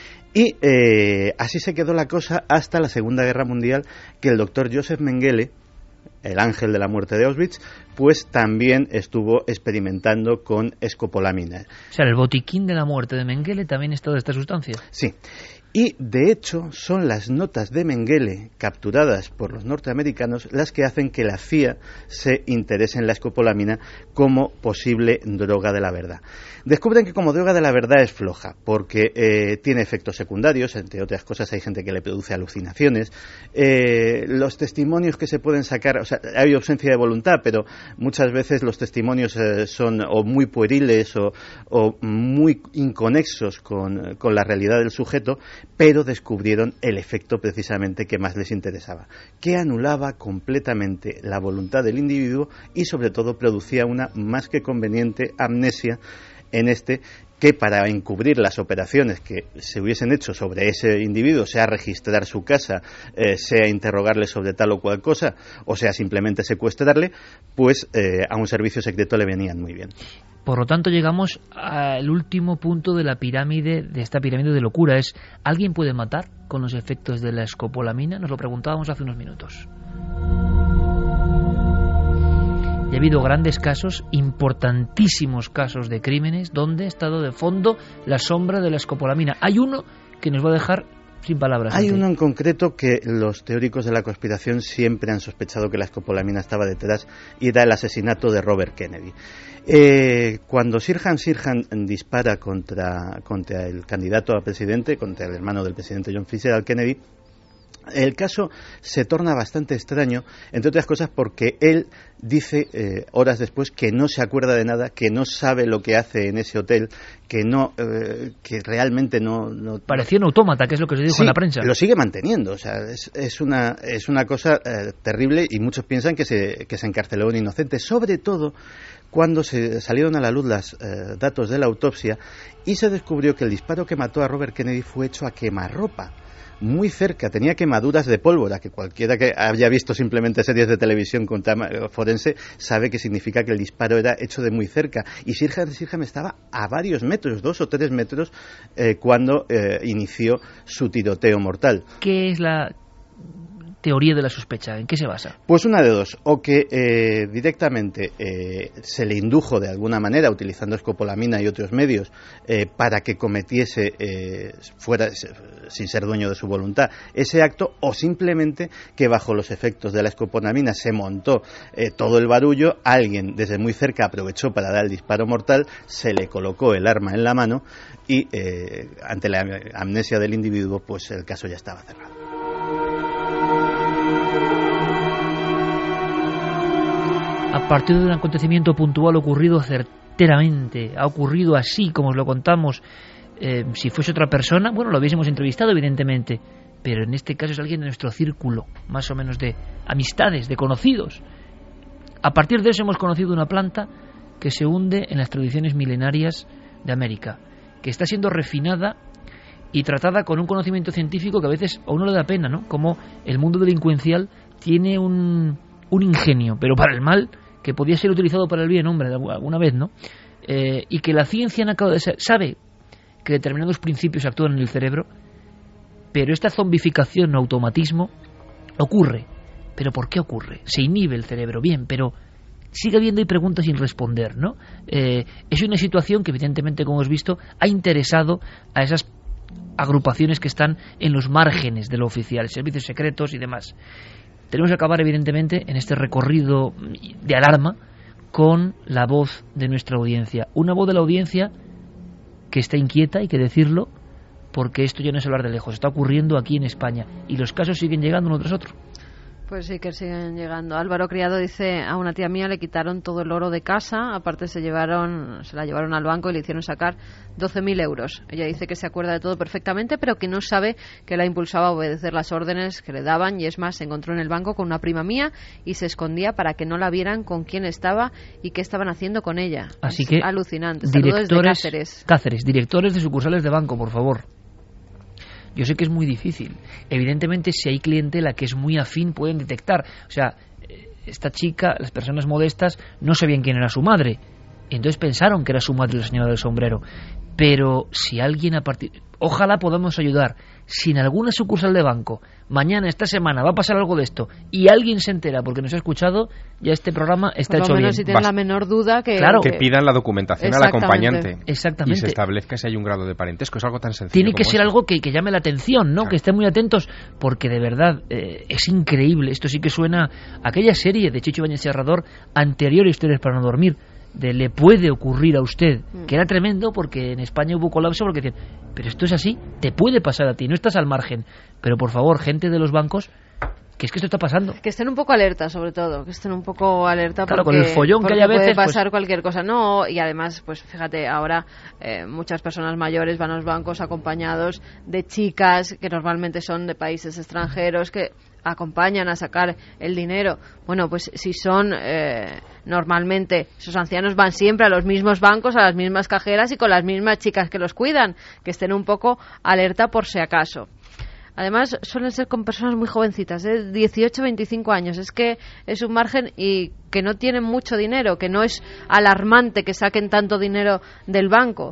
Y eh, así se quedó la cosa hasta la Segunda Guerra Mundial, que el doctor Joseph Mengele, el ángel de la muerte de Auschwitz, pues también estuvo experimentando con escopolamina. O sea, el botiquín de la muerte de Mengele también es toda esta sustancia. Sí. Y, de hecho, son las notas de Mengele capturadas por los norteamericanos las que hacen que la C I A se interese en la escopolamina como posible droga de la verdad. Descubren que como droga de la verdad es floja, porque eh, tiene efectos secundarios, entre otras cosas hay gente que le produce alucinaciones. Eh, los testimonios que se pueden sacar, o sea, hay ausencia de voluntad, pero muchas veces los testimonios eh, son o muy pueriles o, o muy inconexos con, con la realidad del sujeto, pero descubrieron el efecto precisamente que más les interesaba, que anulaba completamente la voluntad del individuo y sobre todo producía una más que conveniente amnesia en este, que para encubrir las operaciones que se hubiesen hecho sobre ese individuo, sea registrar su casa, eh, sea interrogarle sobre tal o cual cosa, o sea simplemente secuestrarle, pues eh, a un servicio secreto le venían muy bien. Por lo tanto, llegamos al último punto de la pirámide, de esta pirámide de locura. Es, ¿alguien puede matar con los efectos de la escopolamina? Nos lo preguntábamos hace unos minutos. Y ha habido grandes casos, importantísimos casos de crímenes, donde ha estado de fondo la sombra de la escopolamina. Hay uno que nos va a dejar sin palabras. Hay uno en concreto que los teóricos de la conspiración siempre han sospechado que la escopolamina estaba detrás, y era el asesinato de Robert Kennedy. Eh, cuando Sirhan Sirhan dispara contra, contra el candidato a presidente, contra el hermano del presidente John Fitzgerald Kennedy, El caso se torna bastante extraño, entre otras cosas porque él dice eh, horas después que no se acuerda de nada, que no sabe lo que hace en ese hotel, que no, eh, que realmente no, no... Parecía un autómata, que es lo que se dijo sí, en la prensa. Lo sigue manteniendo, o sea, es, es una es una cosa eh, terrible, y muchos piensan que se, que se encarceló un inocente, sobre todo cuando se salieron a la luz los eh, datos de la autopsia y se descubrió que el disparo que mató a Robert Kennedy fue hecho a quemarropa. Muy cerca, tenía quemaduras de pólvora, que cualquiera que haya visto simplemente series de televisión con tema forense sabe que significa que el disparo era hecho de muy cerca. Y Sirhan Sirhan estaba a varios metros, dos o tres metros, eh, cuando eh, inició su tiroteo mortal. ¿Qué es la teoría de la sospecha? ¿En qué se basa? Pues una de dos, o que eh, directamente eh, se le indujo de alguna manera, utilizando escopolamina y otros medios, eh, para que cometiese, eh, fuera sin ser dueño de su voluntad, ese acto, o simplemente que bajo los efectos de la escopolamina se montó eh, todo el barullo, alguien desde muy cerca aprovechó para dar el disparo mortal, se le colocó el arma en la mano y eh, ante la amnesia del individuo, pues el caso ya estaba cerrado. A partir de un acontecimiento puntual ocurrido certeramente, ha ocurrido así como os lo contamos, eh, si fuese otra persona, bueno, lo hubiésemos entrevistado evidentemente, pero en este caso es alguien de nuestro círculo, más o menos de amistades, de conocidos. A partir de eso hemos conocido una planta que se hunde en las tradiciones milenarias de América, que está siendo refinada y tratada con un conocimiento científico que a veces a uno le da pena, ¿no? Como el mundo delincuencial tiene un, un ingenio, pero para el mal, que podía ser utilizado para el bien, hombre, alguna vez, ¿no? Eh, y que la ciencia no acaba de ser, sabe que determinados principios actúan en el cerebro, pero esta zombificación o automatismo ocurre. ¿Pero por qué ocurre? Se inhibe el cerebro, bien, pero sigue habiendo preguntas sin responder, ¿no? Eh, es una situación que evidentemente, como hemos visto, ha interesado a esas agrupaciones que están en los márgenes de lo oficial, servicios secretos y demás. Tenemos que acabar, evidentemente, en este recorrido de alarma con la voz de nuestra audiencia. Una voz de la audiencia que está inquieta, hay que decirlo, porque esto ya no es hablar de lejos, está ocurriendo aquí en España y los casos siguen llegando uno tras otro. Pues sí que siguen llegando. Álvaro Criado dice: a una tía mía le quitaron todo el oro de casa, aparte se llevaron, se la llevaron al banco y le hicieron sacar doce mil euros. Ella dice que se acuerda de todo perfectamente, pero que no sabe que la impulsaba a obedecer las órdenes que le daban, y es más, se encontró en el banco con una prima mía y se escondía para que no la vieran con quién estaba y qué estaban haciendo con ella. Así es que alucinante. Saludos desde Cáceres. Cáceres, directores de sucursales de banco, por favor. Yo sé que es muy difícil. Evidentemente, si hay clientela que es muy afín, pueden detectar. O sea, esta chica, las personas modestas, no sabían quién era su madre. Entonces pensaron que era su madre la señora del sombrero. Pero si alguien a partir... Ojalá podamos ayudar. Si en alguna sucursal de banco, mañana, esta semana, va a pasar algo de esto, y alguien se entera porque nos ha escuchado, ya este programa está Por hecho lo menos bien. Si tienen la menor duda que... Claro. Que pidan la documentación al acompañante. Exactamente. Y se establezca si hay un grado de parentesco. Es algo tan sencillo. Tiene que como ser eso. algo que, que llame la atención, ¿no? Claro. Que estén muy atentos, porque de verdad eh, es increíble. Esto sí que suena a aquella serie de Chicho Ibáñez Serrador, anterior a Historias para no dormir, de le puede ocurrir a usted, que era tremendo porque en España hubo colapso porque decían, pero esto es así, te puede pasar a ti, no estás al margen. Pero por favor, gente de los bancos, que es que esto está pasando. Que estén un poco alerta, sobre todo, que estén un poco alerta claro, porque, con el follón que hay a veces, puede pasar pues... cualquier cosa. No, y además, pues fíjate, ahora eh, muchas personas mayores van a los bancos acompañados de chicas que normalmente son de países extranjeros que acompañan a sacar el dinero. Bueno, pues si son eh, normalmente esos ancianos van siempre a los mismos bancos, a las mismas cajeras y con las mismas chicas que los cuidan, que estén un poco alerta por si acaso. Además, suelen ser con personas muy jovencitas, ¿eh? dieciocho, veinticinco años. Es que es un margen y que no tienen mucho dinero, que no es alarmante que saquen tanto dinero del banco.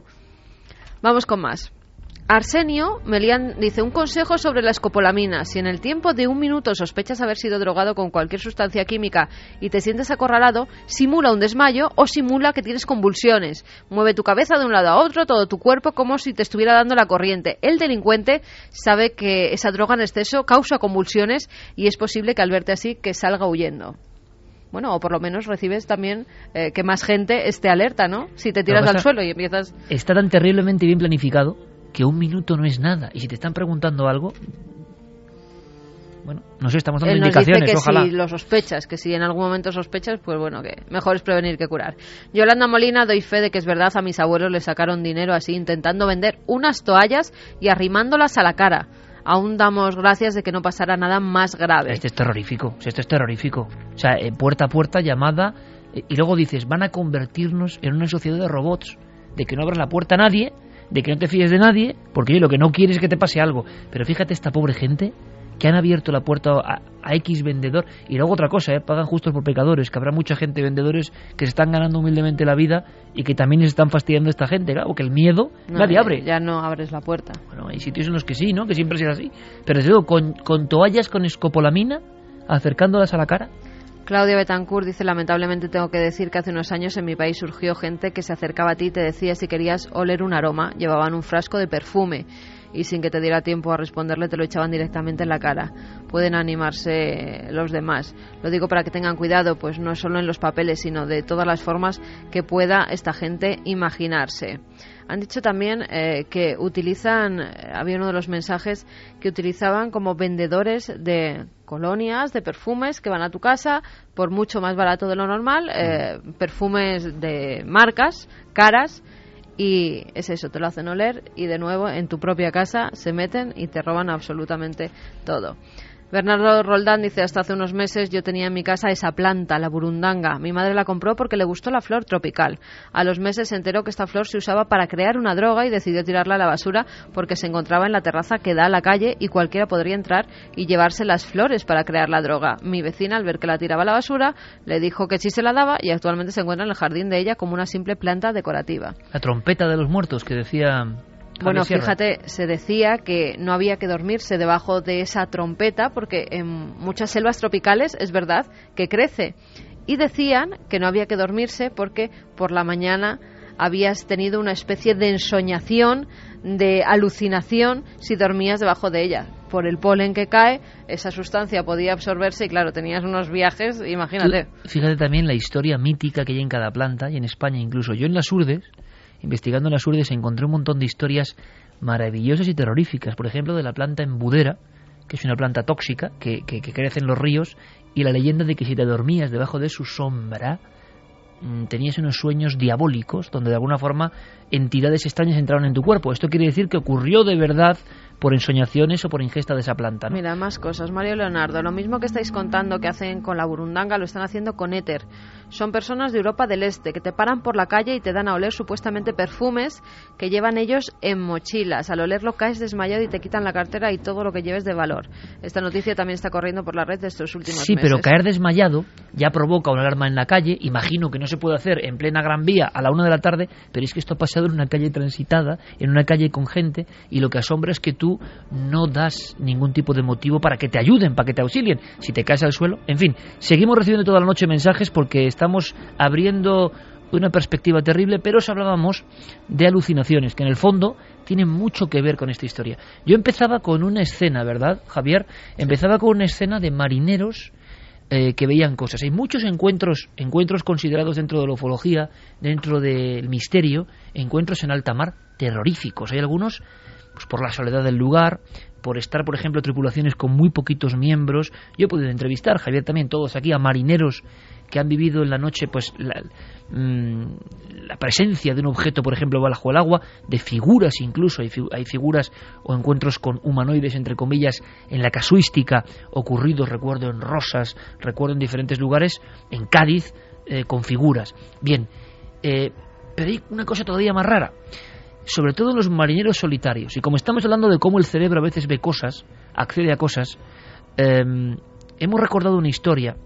Vamos con más. Arsenio Melián dice: un consejo sobre la escopolamina. Si en el tiempo de un minuto sospechas haber sido drogado con cualquier sustancia química y te sientes acorralado, simula un desmayo o simula que tienes convulsiones. Mueve tu cabeza de un lado a otro, todo tu cuerpo, como si te estuviera dando la corriente. El delincuente sabe que esa droga en exceso causa convulsiones y es posible que al verte así que salga huyendo. Bueno, o por lo menos recibes también eh, que más gente esté alerta, ¿no? Si te tiras al suelo y empiezas... Está tan terriblemente bien planificado que un minuto no es nada. Y si te están preguntando algo, Bueno, no sé, estamos dando Él nos indicaciones, dice que ojalá. si lo sospechas, que si en algún momento sospechas, pues bueno, que mejor es prevenir que curar. Yolanda Molina, doy fe de que es verdad, a mis abuelos les sacaron dinero así, intentando vender unas toallas y arrimándolas a la cara. Aún damos gracias de que no pasara nada más grave. Este es terrorífico, esto es terrorífico. O sea, eh, puerta a puerta, llamada, eh, y luego dices, van a convertirnos en una sociedad de robots, de que no abras la puerta a nadie, de que no te fíes de nadie, porque oye, lo que no quieres es que te pase algo. Pero fíjate esta pobre gente que han abierto la puerta a, a X vendedor. Y luego otra cosa, ¿eh? Pagan justos por pecadores, que habrá mucha gente, vendedores, que se están ganando humildemente la vida y que también les están fastidiando a esta gente, claro, porque el miedo No, nadie abre. Ya no abres la puerta. Bueno, hay sitios en los que sí, ¿no? Que siempre ha sido así. Pero desde luego, con, con toallas con escopolamina, acercándolas a la cara. Claudia Betancourt dice, lamentablemente tengo que decir que hace unos años en mi país surgió gente que se acercaba a ti y te decía si querías oler un aroma, llevaban un frasco de perfume y sin que te diera tiempo a responderle te lo echaban directamente en la cara. Pueden animarse los demás. Lo digo para que tengan cuidado, pues no solo en los papeles, sino de todas las formas que pueda esta gente imaginarse. Han dicho también eh, que utilizan, había uno de los mensajes que utilizaban como vendedores de colonias, de perfumes que van a tu casa por mucho más barato de lo normal, eh, perfumes de marcas caras, y es eso, te lo hacen oler y de nuevo en tu propia casa se meten y te roban absolutamente todo. Bernardo Roldán dice, hasta hace unos meses yo tenía en mi casa esa planta, la burundanga. Mi madre la compró porque le gustó la flor tropical. A los meses se enteró que esta flor se usaba para crear una droga y decidió tirarla a la basura porque se encontraba en la terraza que da a la calle y cualquiera podría entrar y llevarse las flores para crear la droga. Mi vecina, al ver que la tiraba a la basura, le dijo que sí se la daba y actualmente se encuentra en el jardín de ella como una simple planta decorativa. La trompeta de los muertos que decía... Bueno, Sierra. fíjate, se decía que no había que dormirse debajo de esa trompeta porque en muchas selvas tropicales es verdad que crece. Y decían que no había que dormirse porque por la mañana habías tenido una especie de ensoñación, de alucinación si dormías debajo de ella. Por el polen que cae, esa sustancia podía absorberse y claro, tenías unos viajes, imagínate. Tú, fíjate también la historia mítica que hay en cada planta y en España incluso. Yo en las Urdes, investigando en las Urdes, encontré un montón de historias maravillosas y terroríficas. Por ejemplo, de la planta embudera, que es una planta tóxica que, que, que crece en los ríos, y la leyenda de que si te dormías debajo de su sombra mmm, tenías unos sueños diabólicos donde de alguna forma entidades extrañas entraron en tu cuerpo. Esto quiere decir que ocurrió de verdad por ensoñaciones o por ingesta de esa planta, ¿no? Mira, más cosas. Mario Leonardo, lo mismo que estáis contando que hacen con la burundanga, lo están haciendo con éter. Son personas de Europa del Este que te paran por la calle y te dan a oler supuestamente perfumes que llevan ellos en mochilas. Al olerlo caes desmayado y te quitan la cartera y todo lo que lleves de valor. Esta noticia también está corriendo por la red de estos últimos sí, meses. Sí, pero caer desmayado ya provoca una alarma en la calle. Imagino que no se puede hacer en plena Gran Vía a la una de la tarde, pero es que esto ha pasado en una calle transitada, en una calle con gente, y lo que asombra es que tú no das ningún tipo de motivo para que te ayuden, para que te auxilien. Si te caes al suelo, en fin, seguimos recibiendo toda la noche mensajes porque estamos abriendo una perspectiva terrible, pero os hablábamos de alucinaciones, que en el fondo tienen mucho que ver con esta historia. Yo empezaba con una escena, ¿verdad, Javier? Empezaba con una escena de marineros eh, que veían cosas. Hay muchos encuentros, encuentros considerados dentro de la ufología, dentro del misterio, encuentros en alta mar terroríficos. Hay algunos pues por la soledad del lugar, por estar, por ejemplo, tripulaciones con muy poquitos miembros. Yo he podido entrevistar, Javier también, todos aquí, a marineros que han vivido en la noche pues la, mmm, la presencia de un objeto, por ejemplo, bajo el agua, de figuras incluso, hay, fi- hay figuras o encuentros con humanoides, entre comillas, en la casuística, ocurridos, recuerdo, en Rosas, recuerdo en diferentes lugares, en Cádiz, eh, con figuras. Bien, eh, pero hay una cosa todavía más rara, sobre todo en los marineros solitarios. Y como estamos hablando de cómo el cerebro a veces ve cosas, accede a cosas, eh, hemos recordado una historia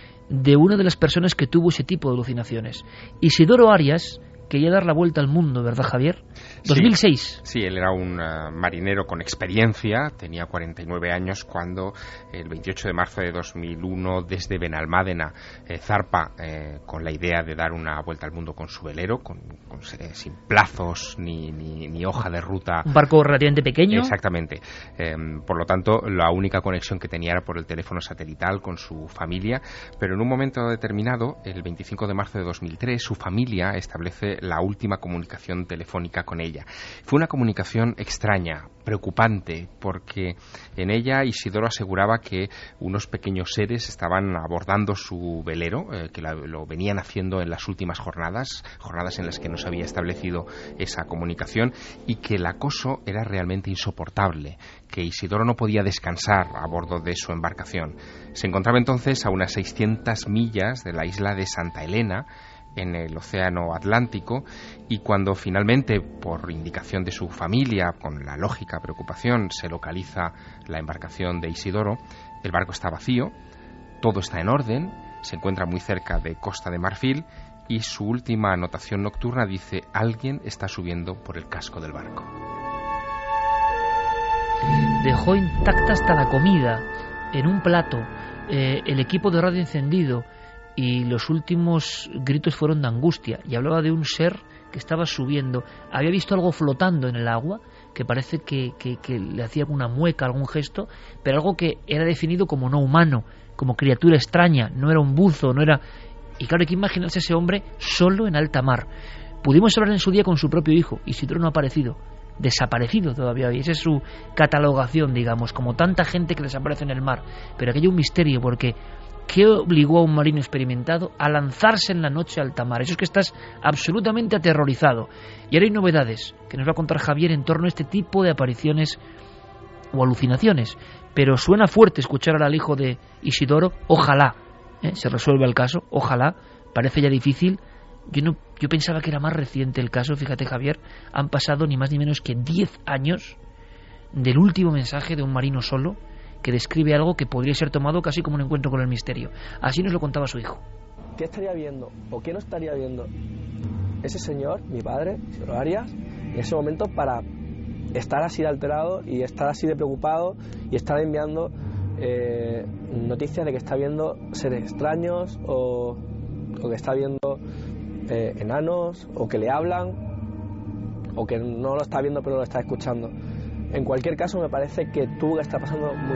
de una de las personas que tuvo ese tipo de alucinaciones. Isidoro Arias quería dar la vuelta al mundo, ¿verdad, Javier? dos mil seis. Sí, sí, él era un uh, marinero con experiencia, tenía cuarenta y nueve años cuando el veintiocho de marzo de dos mil uno desde Benalmádena eh, zarpa eh, con la idea de dar una vuelta al mundo con su velero, con, con, eh, sin plazos ni, ni, ni hoja de ruta. Un barco relativamente pequeño. Exactamente. Eh, por lo tanto, la única conexión que tenía era por el teléfono satelital con su familia, pero en un momento determinado, el veinticinco de marzo de dos mil tres, su familia establece la última comunicación telefónica con ella. Fue una comunicación extraña, preocupante, porque en ella Isidoro aseguraba que unos pequeños seres estaban abordando su velero, eh, que la, lo venían haciendo en las últimas jornadas, jornadas en las que no se había establecido esa comunicación, y que el acoso era realmente insoportable, que Isidoro no podía descansar a bordo de su embarcación. Se encontraba entonces a unas seiscientas millas de la isla de Santa Elena, en el océano Atlántico, y cuando finalmente, por indicación de su familia, con la lógica preocupación, se localiza la embarcación de Isidoro, el barco está vacío, todo está en orden, se encuentra muy cerca de Costa de Marfil, y su última anotación nocturna dice: alguien está subiendo por el casco del barco. Dejó intacta hasta la comida, en un plato, eh, el equipo de radio encendido, y los últimos gritos fueron de angustia, y hablaba de un ser que estaba subiendo. Había visto algo flotando en el agua, que parece que, que, que le hacía alguna mueca, algún gesto, pero algo que era definido como no humano, como criatura extraña, no era un buzo, no era... Y claro, hay que imaginarse ese hombre solo en alta mar. Pudimos hablar en su día con su propio hijo, Isidoro no ha aparecido, desaparecido todavía, y esa es su catalogación, digamos, como tanta gente que desaparece en el mar. Pero aquí hay un misterio, porque ¿qué obligó a un marino experimentado a lanzarse en la noche a alta mar? Eso es que estás absolutamente aterrorizado. Y ahora hay novedades que nos va a contar Javier en torno a este tipo de apariciones o alucinaciones. Pero suena fuerte escuchar ahora al hijo de Isidoro. Ojalá ¿eh? se resuelva el caso, ojalá. Parece ya difícil. Yo, no, yo pensaba que era más reciente el caso. Fíjate, Javier, han pasado ni más ni menos que diez años del último mensaje de un marino solo, que describe algo que podría ser tomado casi como un encuentro con el misterio. Así nos lo contaba su hijo. ¿Qué estaría viendo o qué no estaría viendo ese señor, mi padre, Isidoro Arias, en ese momento para estar así de alterado y estar así de preocupado y estar enviando eh, noticias de que está viendo seres extraños o, o que está viendo eh, enanos o que le hablan o que no lo está viendo pero lo está escuchando? En cualquier caso, me parece que tuvo que estar pasando muy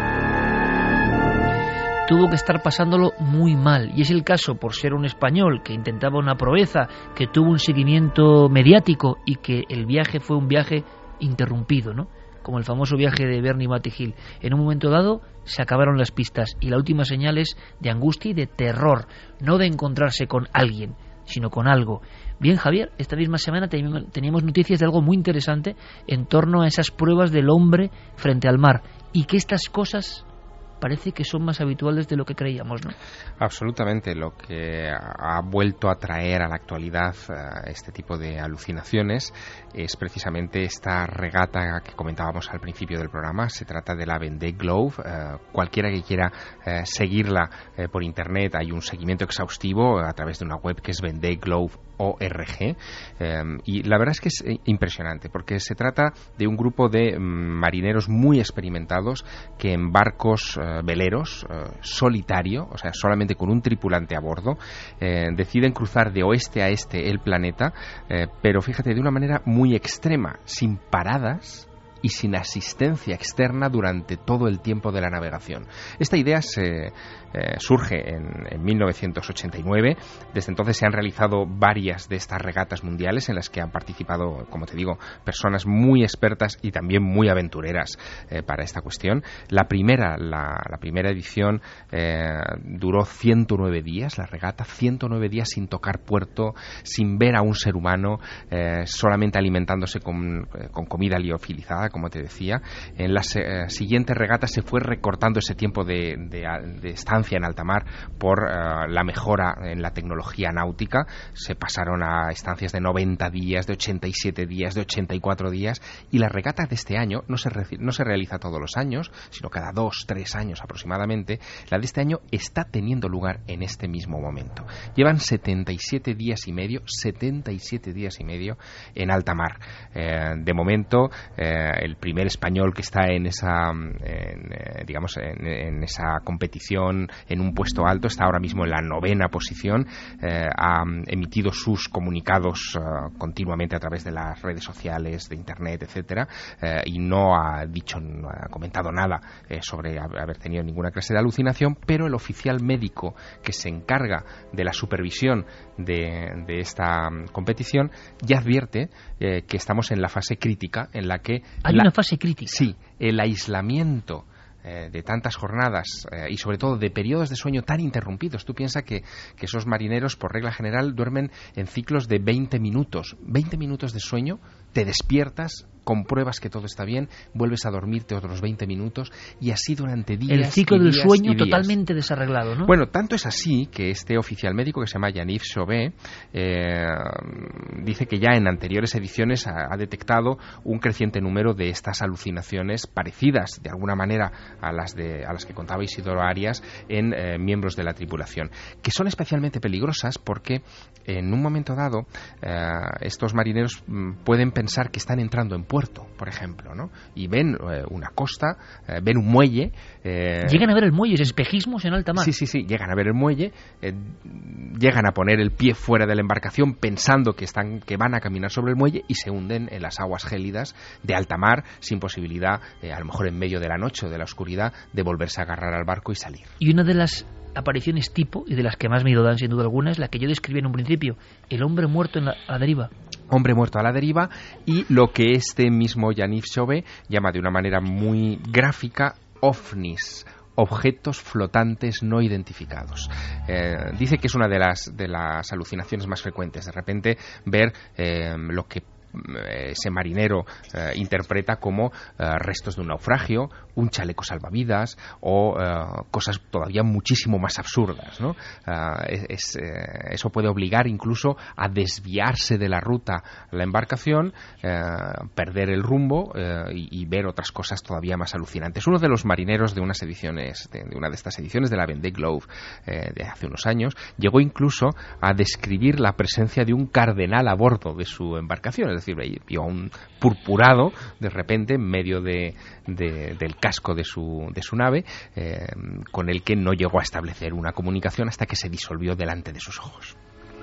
mal. Tuvo que estar pasándolo muy mal. Y es el caso, por ser un español que intentaba una proeza, que tuvo un seguimiento mediático y que el viaje fue un viaje interrumpido, ¿no? Como el famoso viaje de Bernie Matty Hill. En un momento dado se acabaron las pistas y la última señal es de angustia y de terror, no de encontrarse con alguien, sino con algo. Bien, Javier, esta misma semana teníamos noticias de algo muy interesante en torno a esas pruebas del hombre frente al mar, y que estas cosas parece que son más habituales de lo que creíamos, ¿no? Absolutamente. Lo que ha vuelto a traer a la actualidad uh, este tipo de alucinaciones es precisamente esta regata que comentábamos al principio del programa. Se trata de la Vendée Globe. Uh, cualquiera que quiera uh, seguirla uh, por internet, hay un seguimiento exhaustivo a través de una web que es Vendée Globe punto org, um, y la verdad es que es impresionante porque se trata de un grupo de um, marineros muy experimentados que en barcos uh, veleros, uh, solitario, o sea, solamente con un tripulante a bordo, eh, deciden cruzar de oeste a este el planeta, eh, pero fíjate, de una manera muy extrema, sin paradas y sin asistencia externa durante todo el tiempo de la navegación. Esta idea se eh, surge en, en mil novecientos ochenta y nueve. Desde entonces se han realizado varias de estas regatas mundiales en las que han participado, como te digo, personas muy expertas y también muy aventureras eh, para esta cuestión. La primera, la, la primera edición eh, duró ciento nueve días, la regata, ciento nueve días sin tocar puerto, sin ver a un ser humano, eh, solamente alimentándose con, eh, con comida liofilizada, como te decía. En las eh, siguientes regatas se fue recortando ese tiempo de, de, de estancia en alta mar por uh, la mejora en la tecnología náutica. Se pasaron a estancias de noventa días, de ochenta y siete días, de ochenta y cuatro días, y la regata de este año no se, re, no se realiza todos los años, sino cada dos, tres años aproximadamente. La de este año está teniendo lugar en este mismo momento. Llevan setenta y siete días y medio, setenta y siete días y medio en alta mar. Eh, de momento, eh, el primer español que está en esa, en, eh, digamos, en, en esa competición en un puesto alto, está ahora mismo en la novena posición, eh, ha emitido sus comunicados uh, continuamente a través de las redes sociales, de internet, etcétera, eh, y no ha dicho, no ha comentado nada eh, sobre haber tenido ninguna clase de alucinación, pero el oficial médico que se encarga de la supervisión de, de esta um, competición ya advierte eh, que estamos en la fase crítica en la que... Hay la, una fase crítica. Sí, el aislamiento eh, de tantas jornadas eh, y sobre todo de periodos de sueño tan interrumpidos. Tú piensas que, que esos marineros por regla general duermen en ciclos de veinte minutos. veinte minutos de sueño, te despiertas, compruebas que todo está bien, vuelves a dormirte otros veinte minutos y así durante días. El ciclo y del días sueño y días. totalmente desarreglado, ¿no? Bueno, tanto es así que este oficial médico que se llama Yaniv Chauvet eh, dice que ya en anteriores ediciones ha, ha detectado un creciente número de estas alucinaciones parecidas de alguna manera a las de a las que contaba Isidoro Arias en eh, miembros de la tripulación, que son especialmente peligrosas porque en un momento dado eh, estos marineros mm, pueden pensar que están entrando en puerto, por ejemplo, ¿no? Y ven eh, una costa, eh, ven un muelle. Eh, llegan a ver el muelle, espejismos en alta mar. Sí, sí, sí, llegan a ver el muelle, eh, llegan a poner el pie fuera de la embarcación pensando que están, que van a caminar sobre el muelle y se hunden en las aguas gélidas de alta mar sin posibilidad, eh, a lo mejor en medio de la noche o de la oscuridad, de volverse a agarrar al barco y salir. Y una de las apariciones tipo, y de las que más miedo dan sin duda alguna, es la que yo describí en un principio, el hombre muerto en la, a la deriva. Hombre muerto a la deriva, y lo que este mismo Yaniv Chauvet llama de una manera muy gráfica ovnis, objetos flotantes no identificados. Eh, dice que es una de las, de las alucinaciones más frecuentes, de repente ver eh, lo que ese marinero eh, interpreta como eh, restos de un naufragio, un chaleco salvavidas o eh, cosas todavía muchísimo más absurdas, ¿no? Eh, es, eh, eso puede obligar incluso a desviarse de la ruta la embarcación, eh, perder el rumbo eh, y, y ver otras cosas todavía más alucinantes. Uno de los marineros de unas ediciones, de, de una de estas ediciones de la Vendée Globe eh, de hace unos años, llegó incluso a describir la presencia de un cardenal a bordo de su embarcación. Es decir, vio a un purpurado de repente en medio de, de, del casco de su, de su nave, eh, con el que no llegó a establecer una comunicación hasta que se disolvió delante de sus ojos.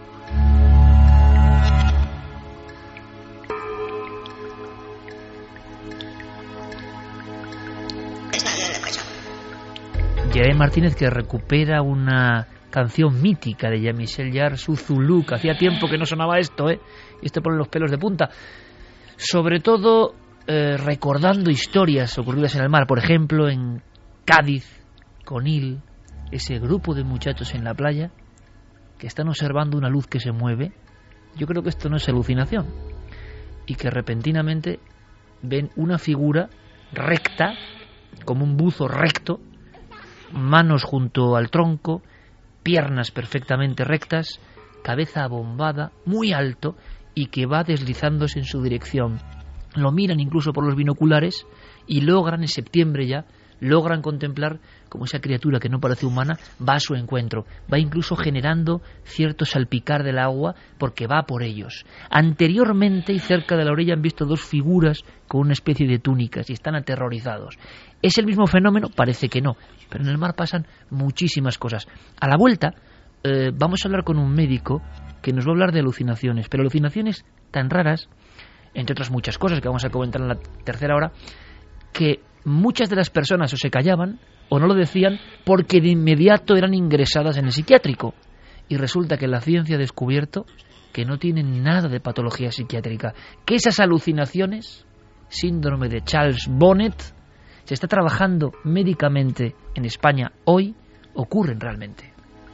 Jaime Martínez, que recupera una canción mítica de Jean-Michel Jarre, su Zulu, que hacía tiempo que no sonaba esto, ¿eh? Y esto pone los pelos de punta. Sobre todo eh, recordando historias ocurridas en el mar, por ejemplo, en Cádiz, Conil, ese grupo de muchachos en la playa que están observando una luz que se mueve. Yo creo que esto no es alucinación, y que repentinamente ven una figura recta, como un buzo recto, manos junto al tronco, piernas perfectamente rectas, cabeza abombada, muy alto, y que va deslizándose en su dirección. Lo miran incluso por los binoculares y logran, en septiembre ya, logran contemplar como esa criatura que no parece humana va a su encuentro, va incluso generando cierto salpicar del agua porque va por ellos. Anteriormente y cerca de la orilla han visto dos figuras con una especie de túnicas y están aterrorizados. ¿Es el mismo fenómeno? Parece que no, pero en el mar pasan muchísimas cosas. A la vuelta eh, vamos a hablar con un médico que nos va a hablar de alucinaciones, pero alucinaciones tan raras, entre otras muchas cosas que vamos a comentar en la tercera hora, que muchas de las personas o se callaban o no lo decían porque de inmediato eran ingresadas en el psiquiátrico. Y resulta que la ciencia ha descubierto que no tienen nada de patología psiquiátrica, que esas alucinaciones, síndrome de Charles Bonnet, se está trabajando médicamente en España hoy, ocurren realmente.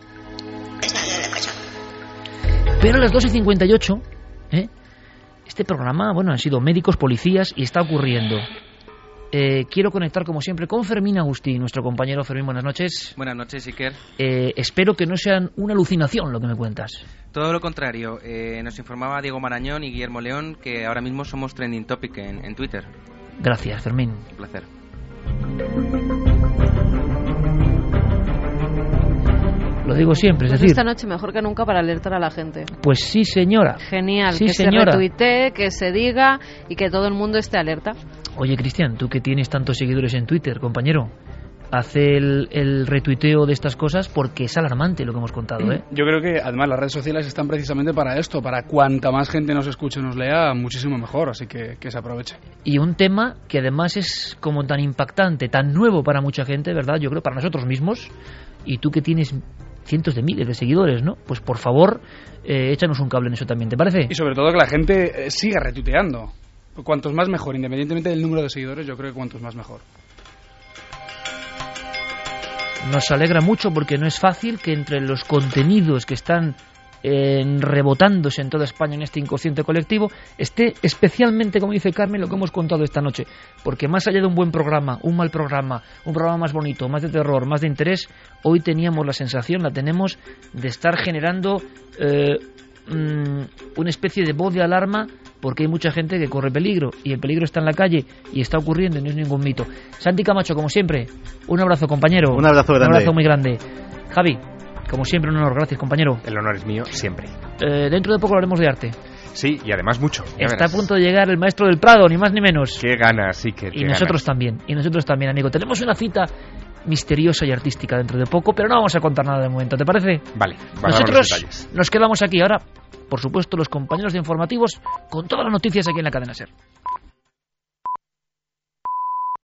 Pero a las dos y cincuenta y ocho, ¿eh? este programa, bueno, han sido médicos, policías y está ocurriendo. Eh, quiero conectar, como siempre, con Fermín Agustí, nuestro compañero. Fermín, buenas noches. Buenas noches, Iker. Eh, espero que no sean una alucinación lo que me cuentas. Todo lo contrario. Eh, nos informaba Diego Marañón y Guillermo León que ahora mismo somos trending topic en, en Twitter. Gracias, Fermín. Un placer. Lo digo siempre, es Pues decir... esta noche mejor que nunca para alertar a la gente. Pues sí, señora. Genial, sí, que señora. se retuitee, que se diga y que todo el mundo esté alerta. Oye, Cristian, tú que tienes tantos seguidores en Twitter, compañero, hace el, el retuiteo de estas cosas porque es alarmante lo que hemos contado, ¿eh? Yo creo que además las redes sociales están precisamente para esto, para cuanta más gente nos escuche, nos lea, muchísimo mejor, así que que se aproveche. Y un tema que además es como tan impactante, tan nuevo para mucha gente, ¿verdad? Yo creo para nosotros mismos, y tú que tienes cientos de miles de seguidores, ¿no? Pues por favor, eh, échanos un cable en eso también, ¿te parece? Y sobre todo que la gente eh, siga retuiteando. Cuantos más mejor, independientemente del número de seguidores, yo creo que cuantos más mejor. Nos alegra mucho porque no es fácil que entre los contenidos que están eh, rebotándose en toda España en este inconsciente colectivo esté especialmente, como dice Carmen, lo que hemos contado esta noche. Porque más allá de un buen programa, un mal programa, un programa más bonito, más de terror, más de interés, hoy teníamos la sensación, la tenemos, de estar generando eh, mmm, una especie de voz de alarma porque hay mucha gente que corre peligro y el peligro está en la calle y está ocurriendo y no es ningún mito. Santi Camacho, como siempre, un abrazo, compañero. Un abrazo grande. Un abrazo muy grande. Javi, como siempre, un honor. Gracias, compañero. El honor es mío siempre. Eh, dentro de poco hablaremos de arte. Sí, y además mucho. Está verás. a punto de llegar el maestro del Prado, ni más ni menos. Qué ganas, sí que. Y nosotros ganas. también, y nosotros también, amigo. Tenemos una cita misteriosa y artística dentro de poco, pero no vamos a contar nada de momento, ¿te parece? Vale, nosotros nos quedamos aquí ahora, por supuesto, los compañeros de informativos con todas las noticias aquí en la cadena SER.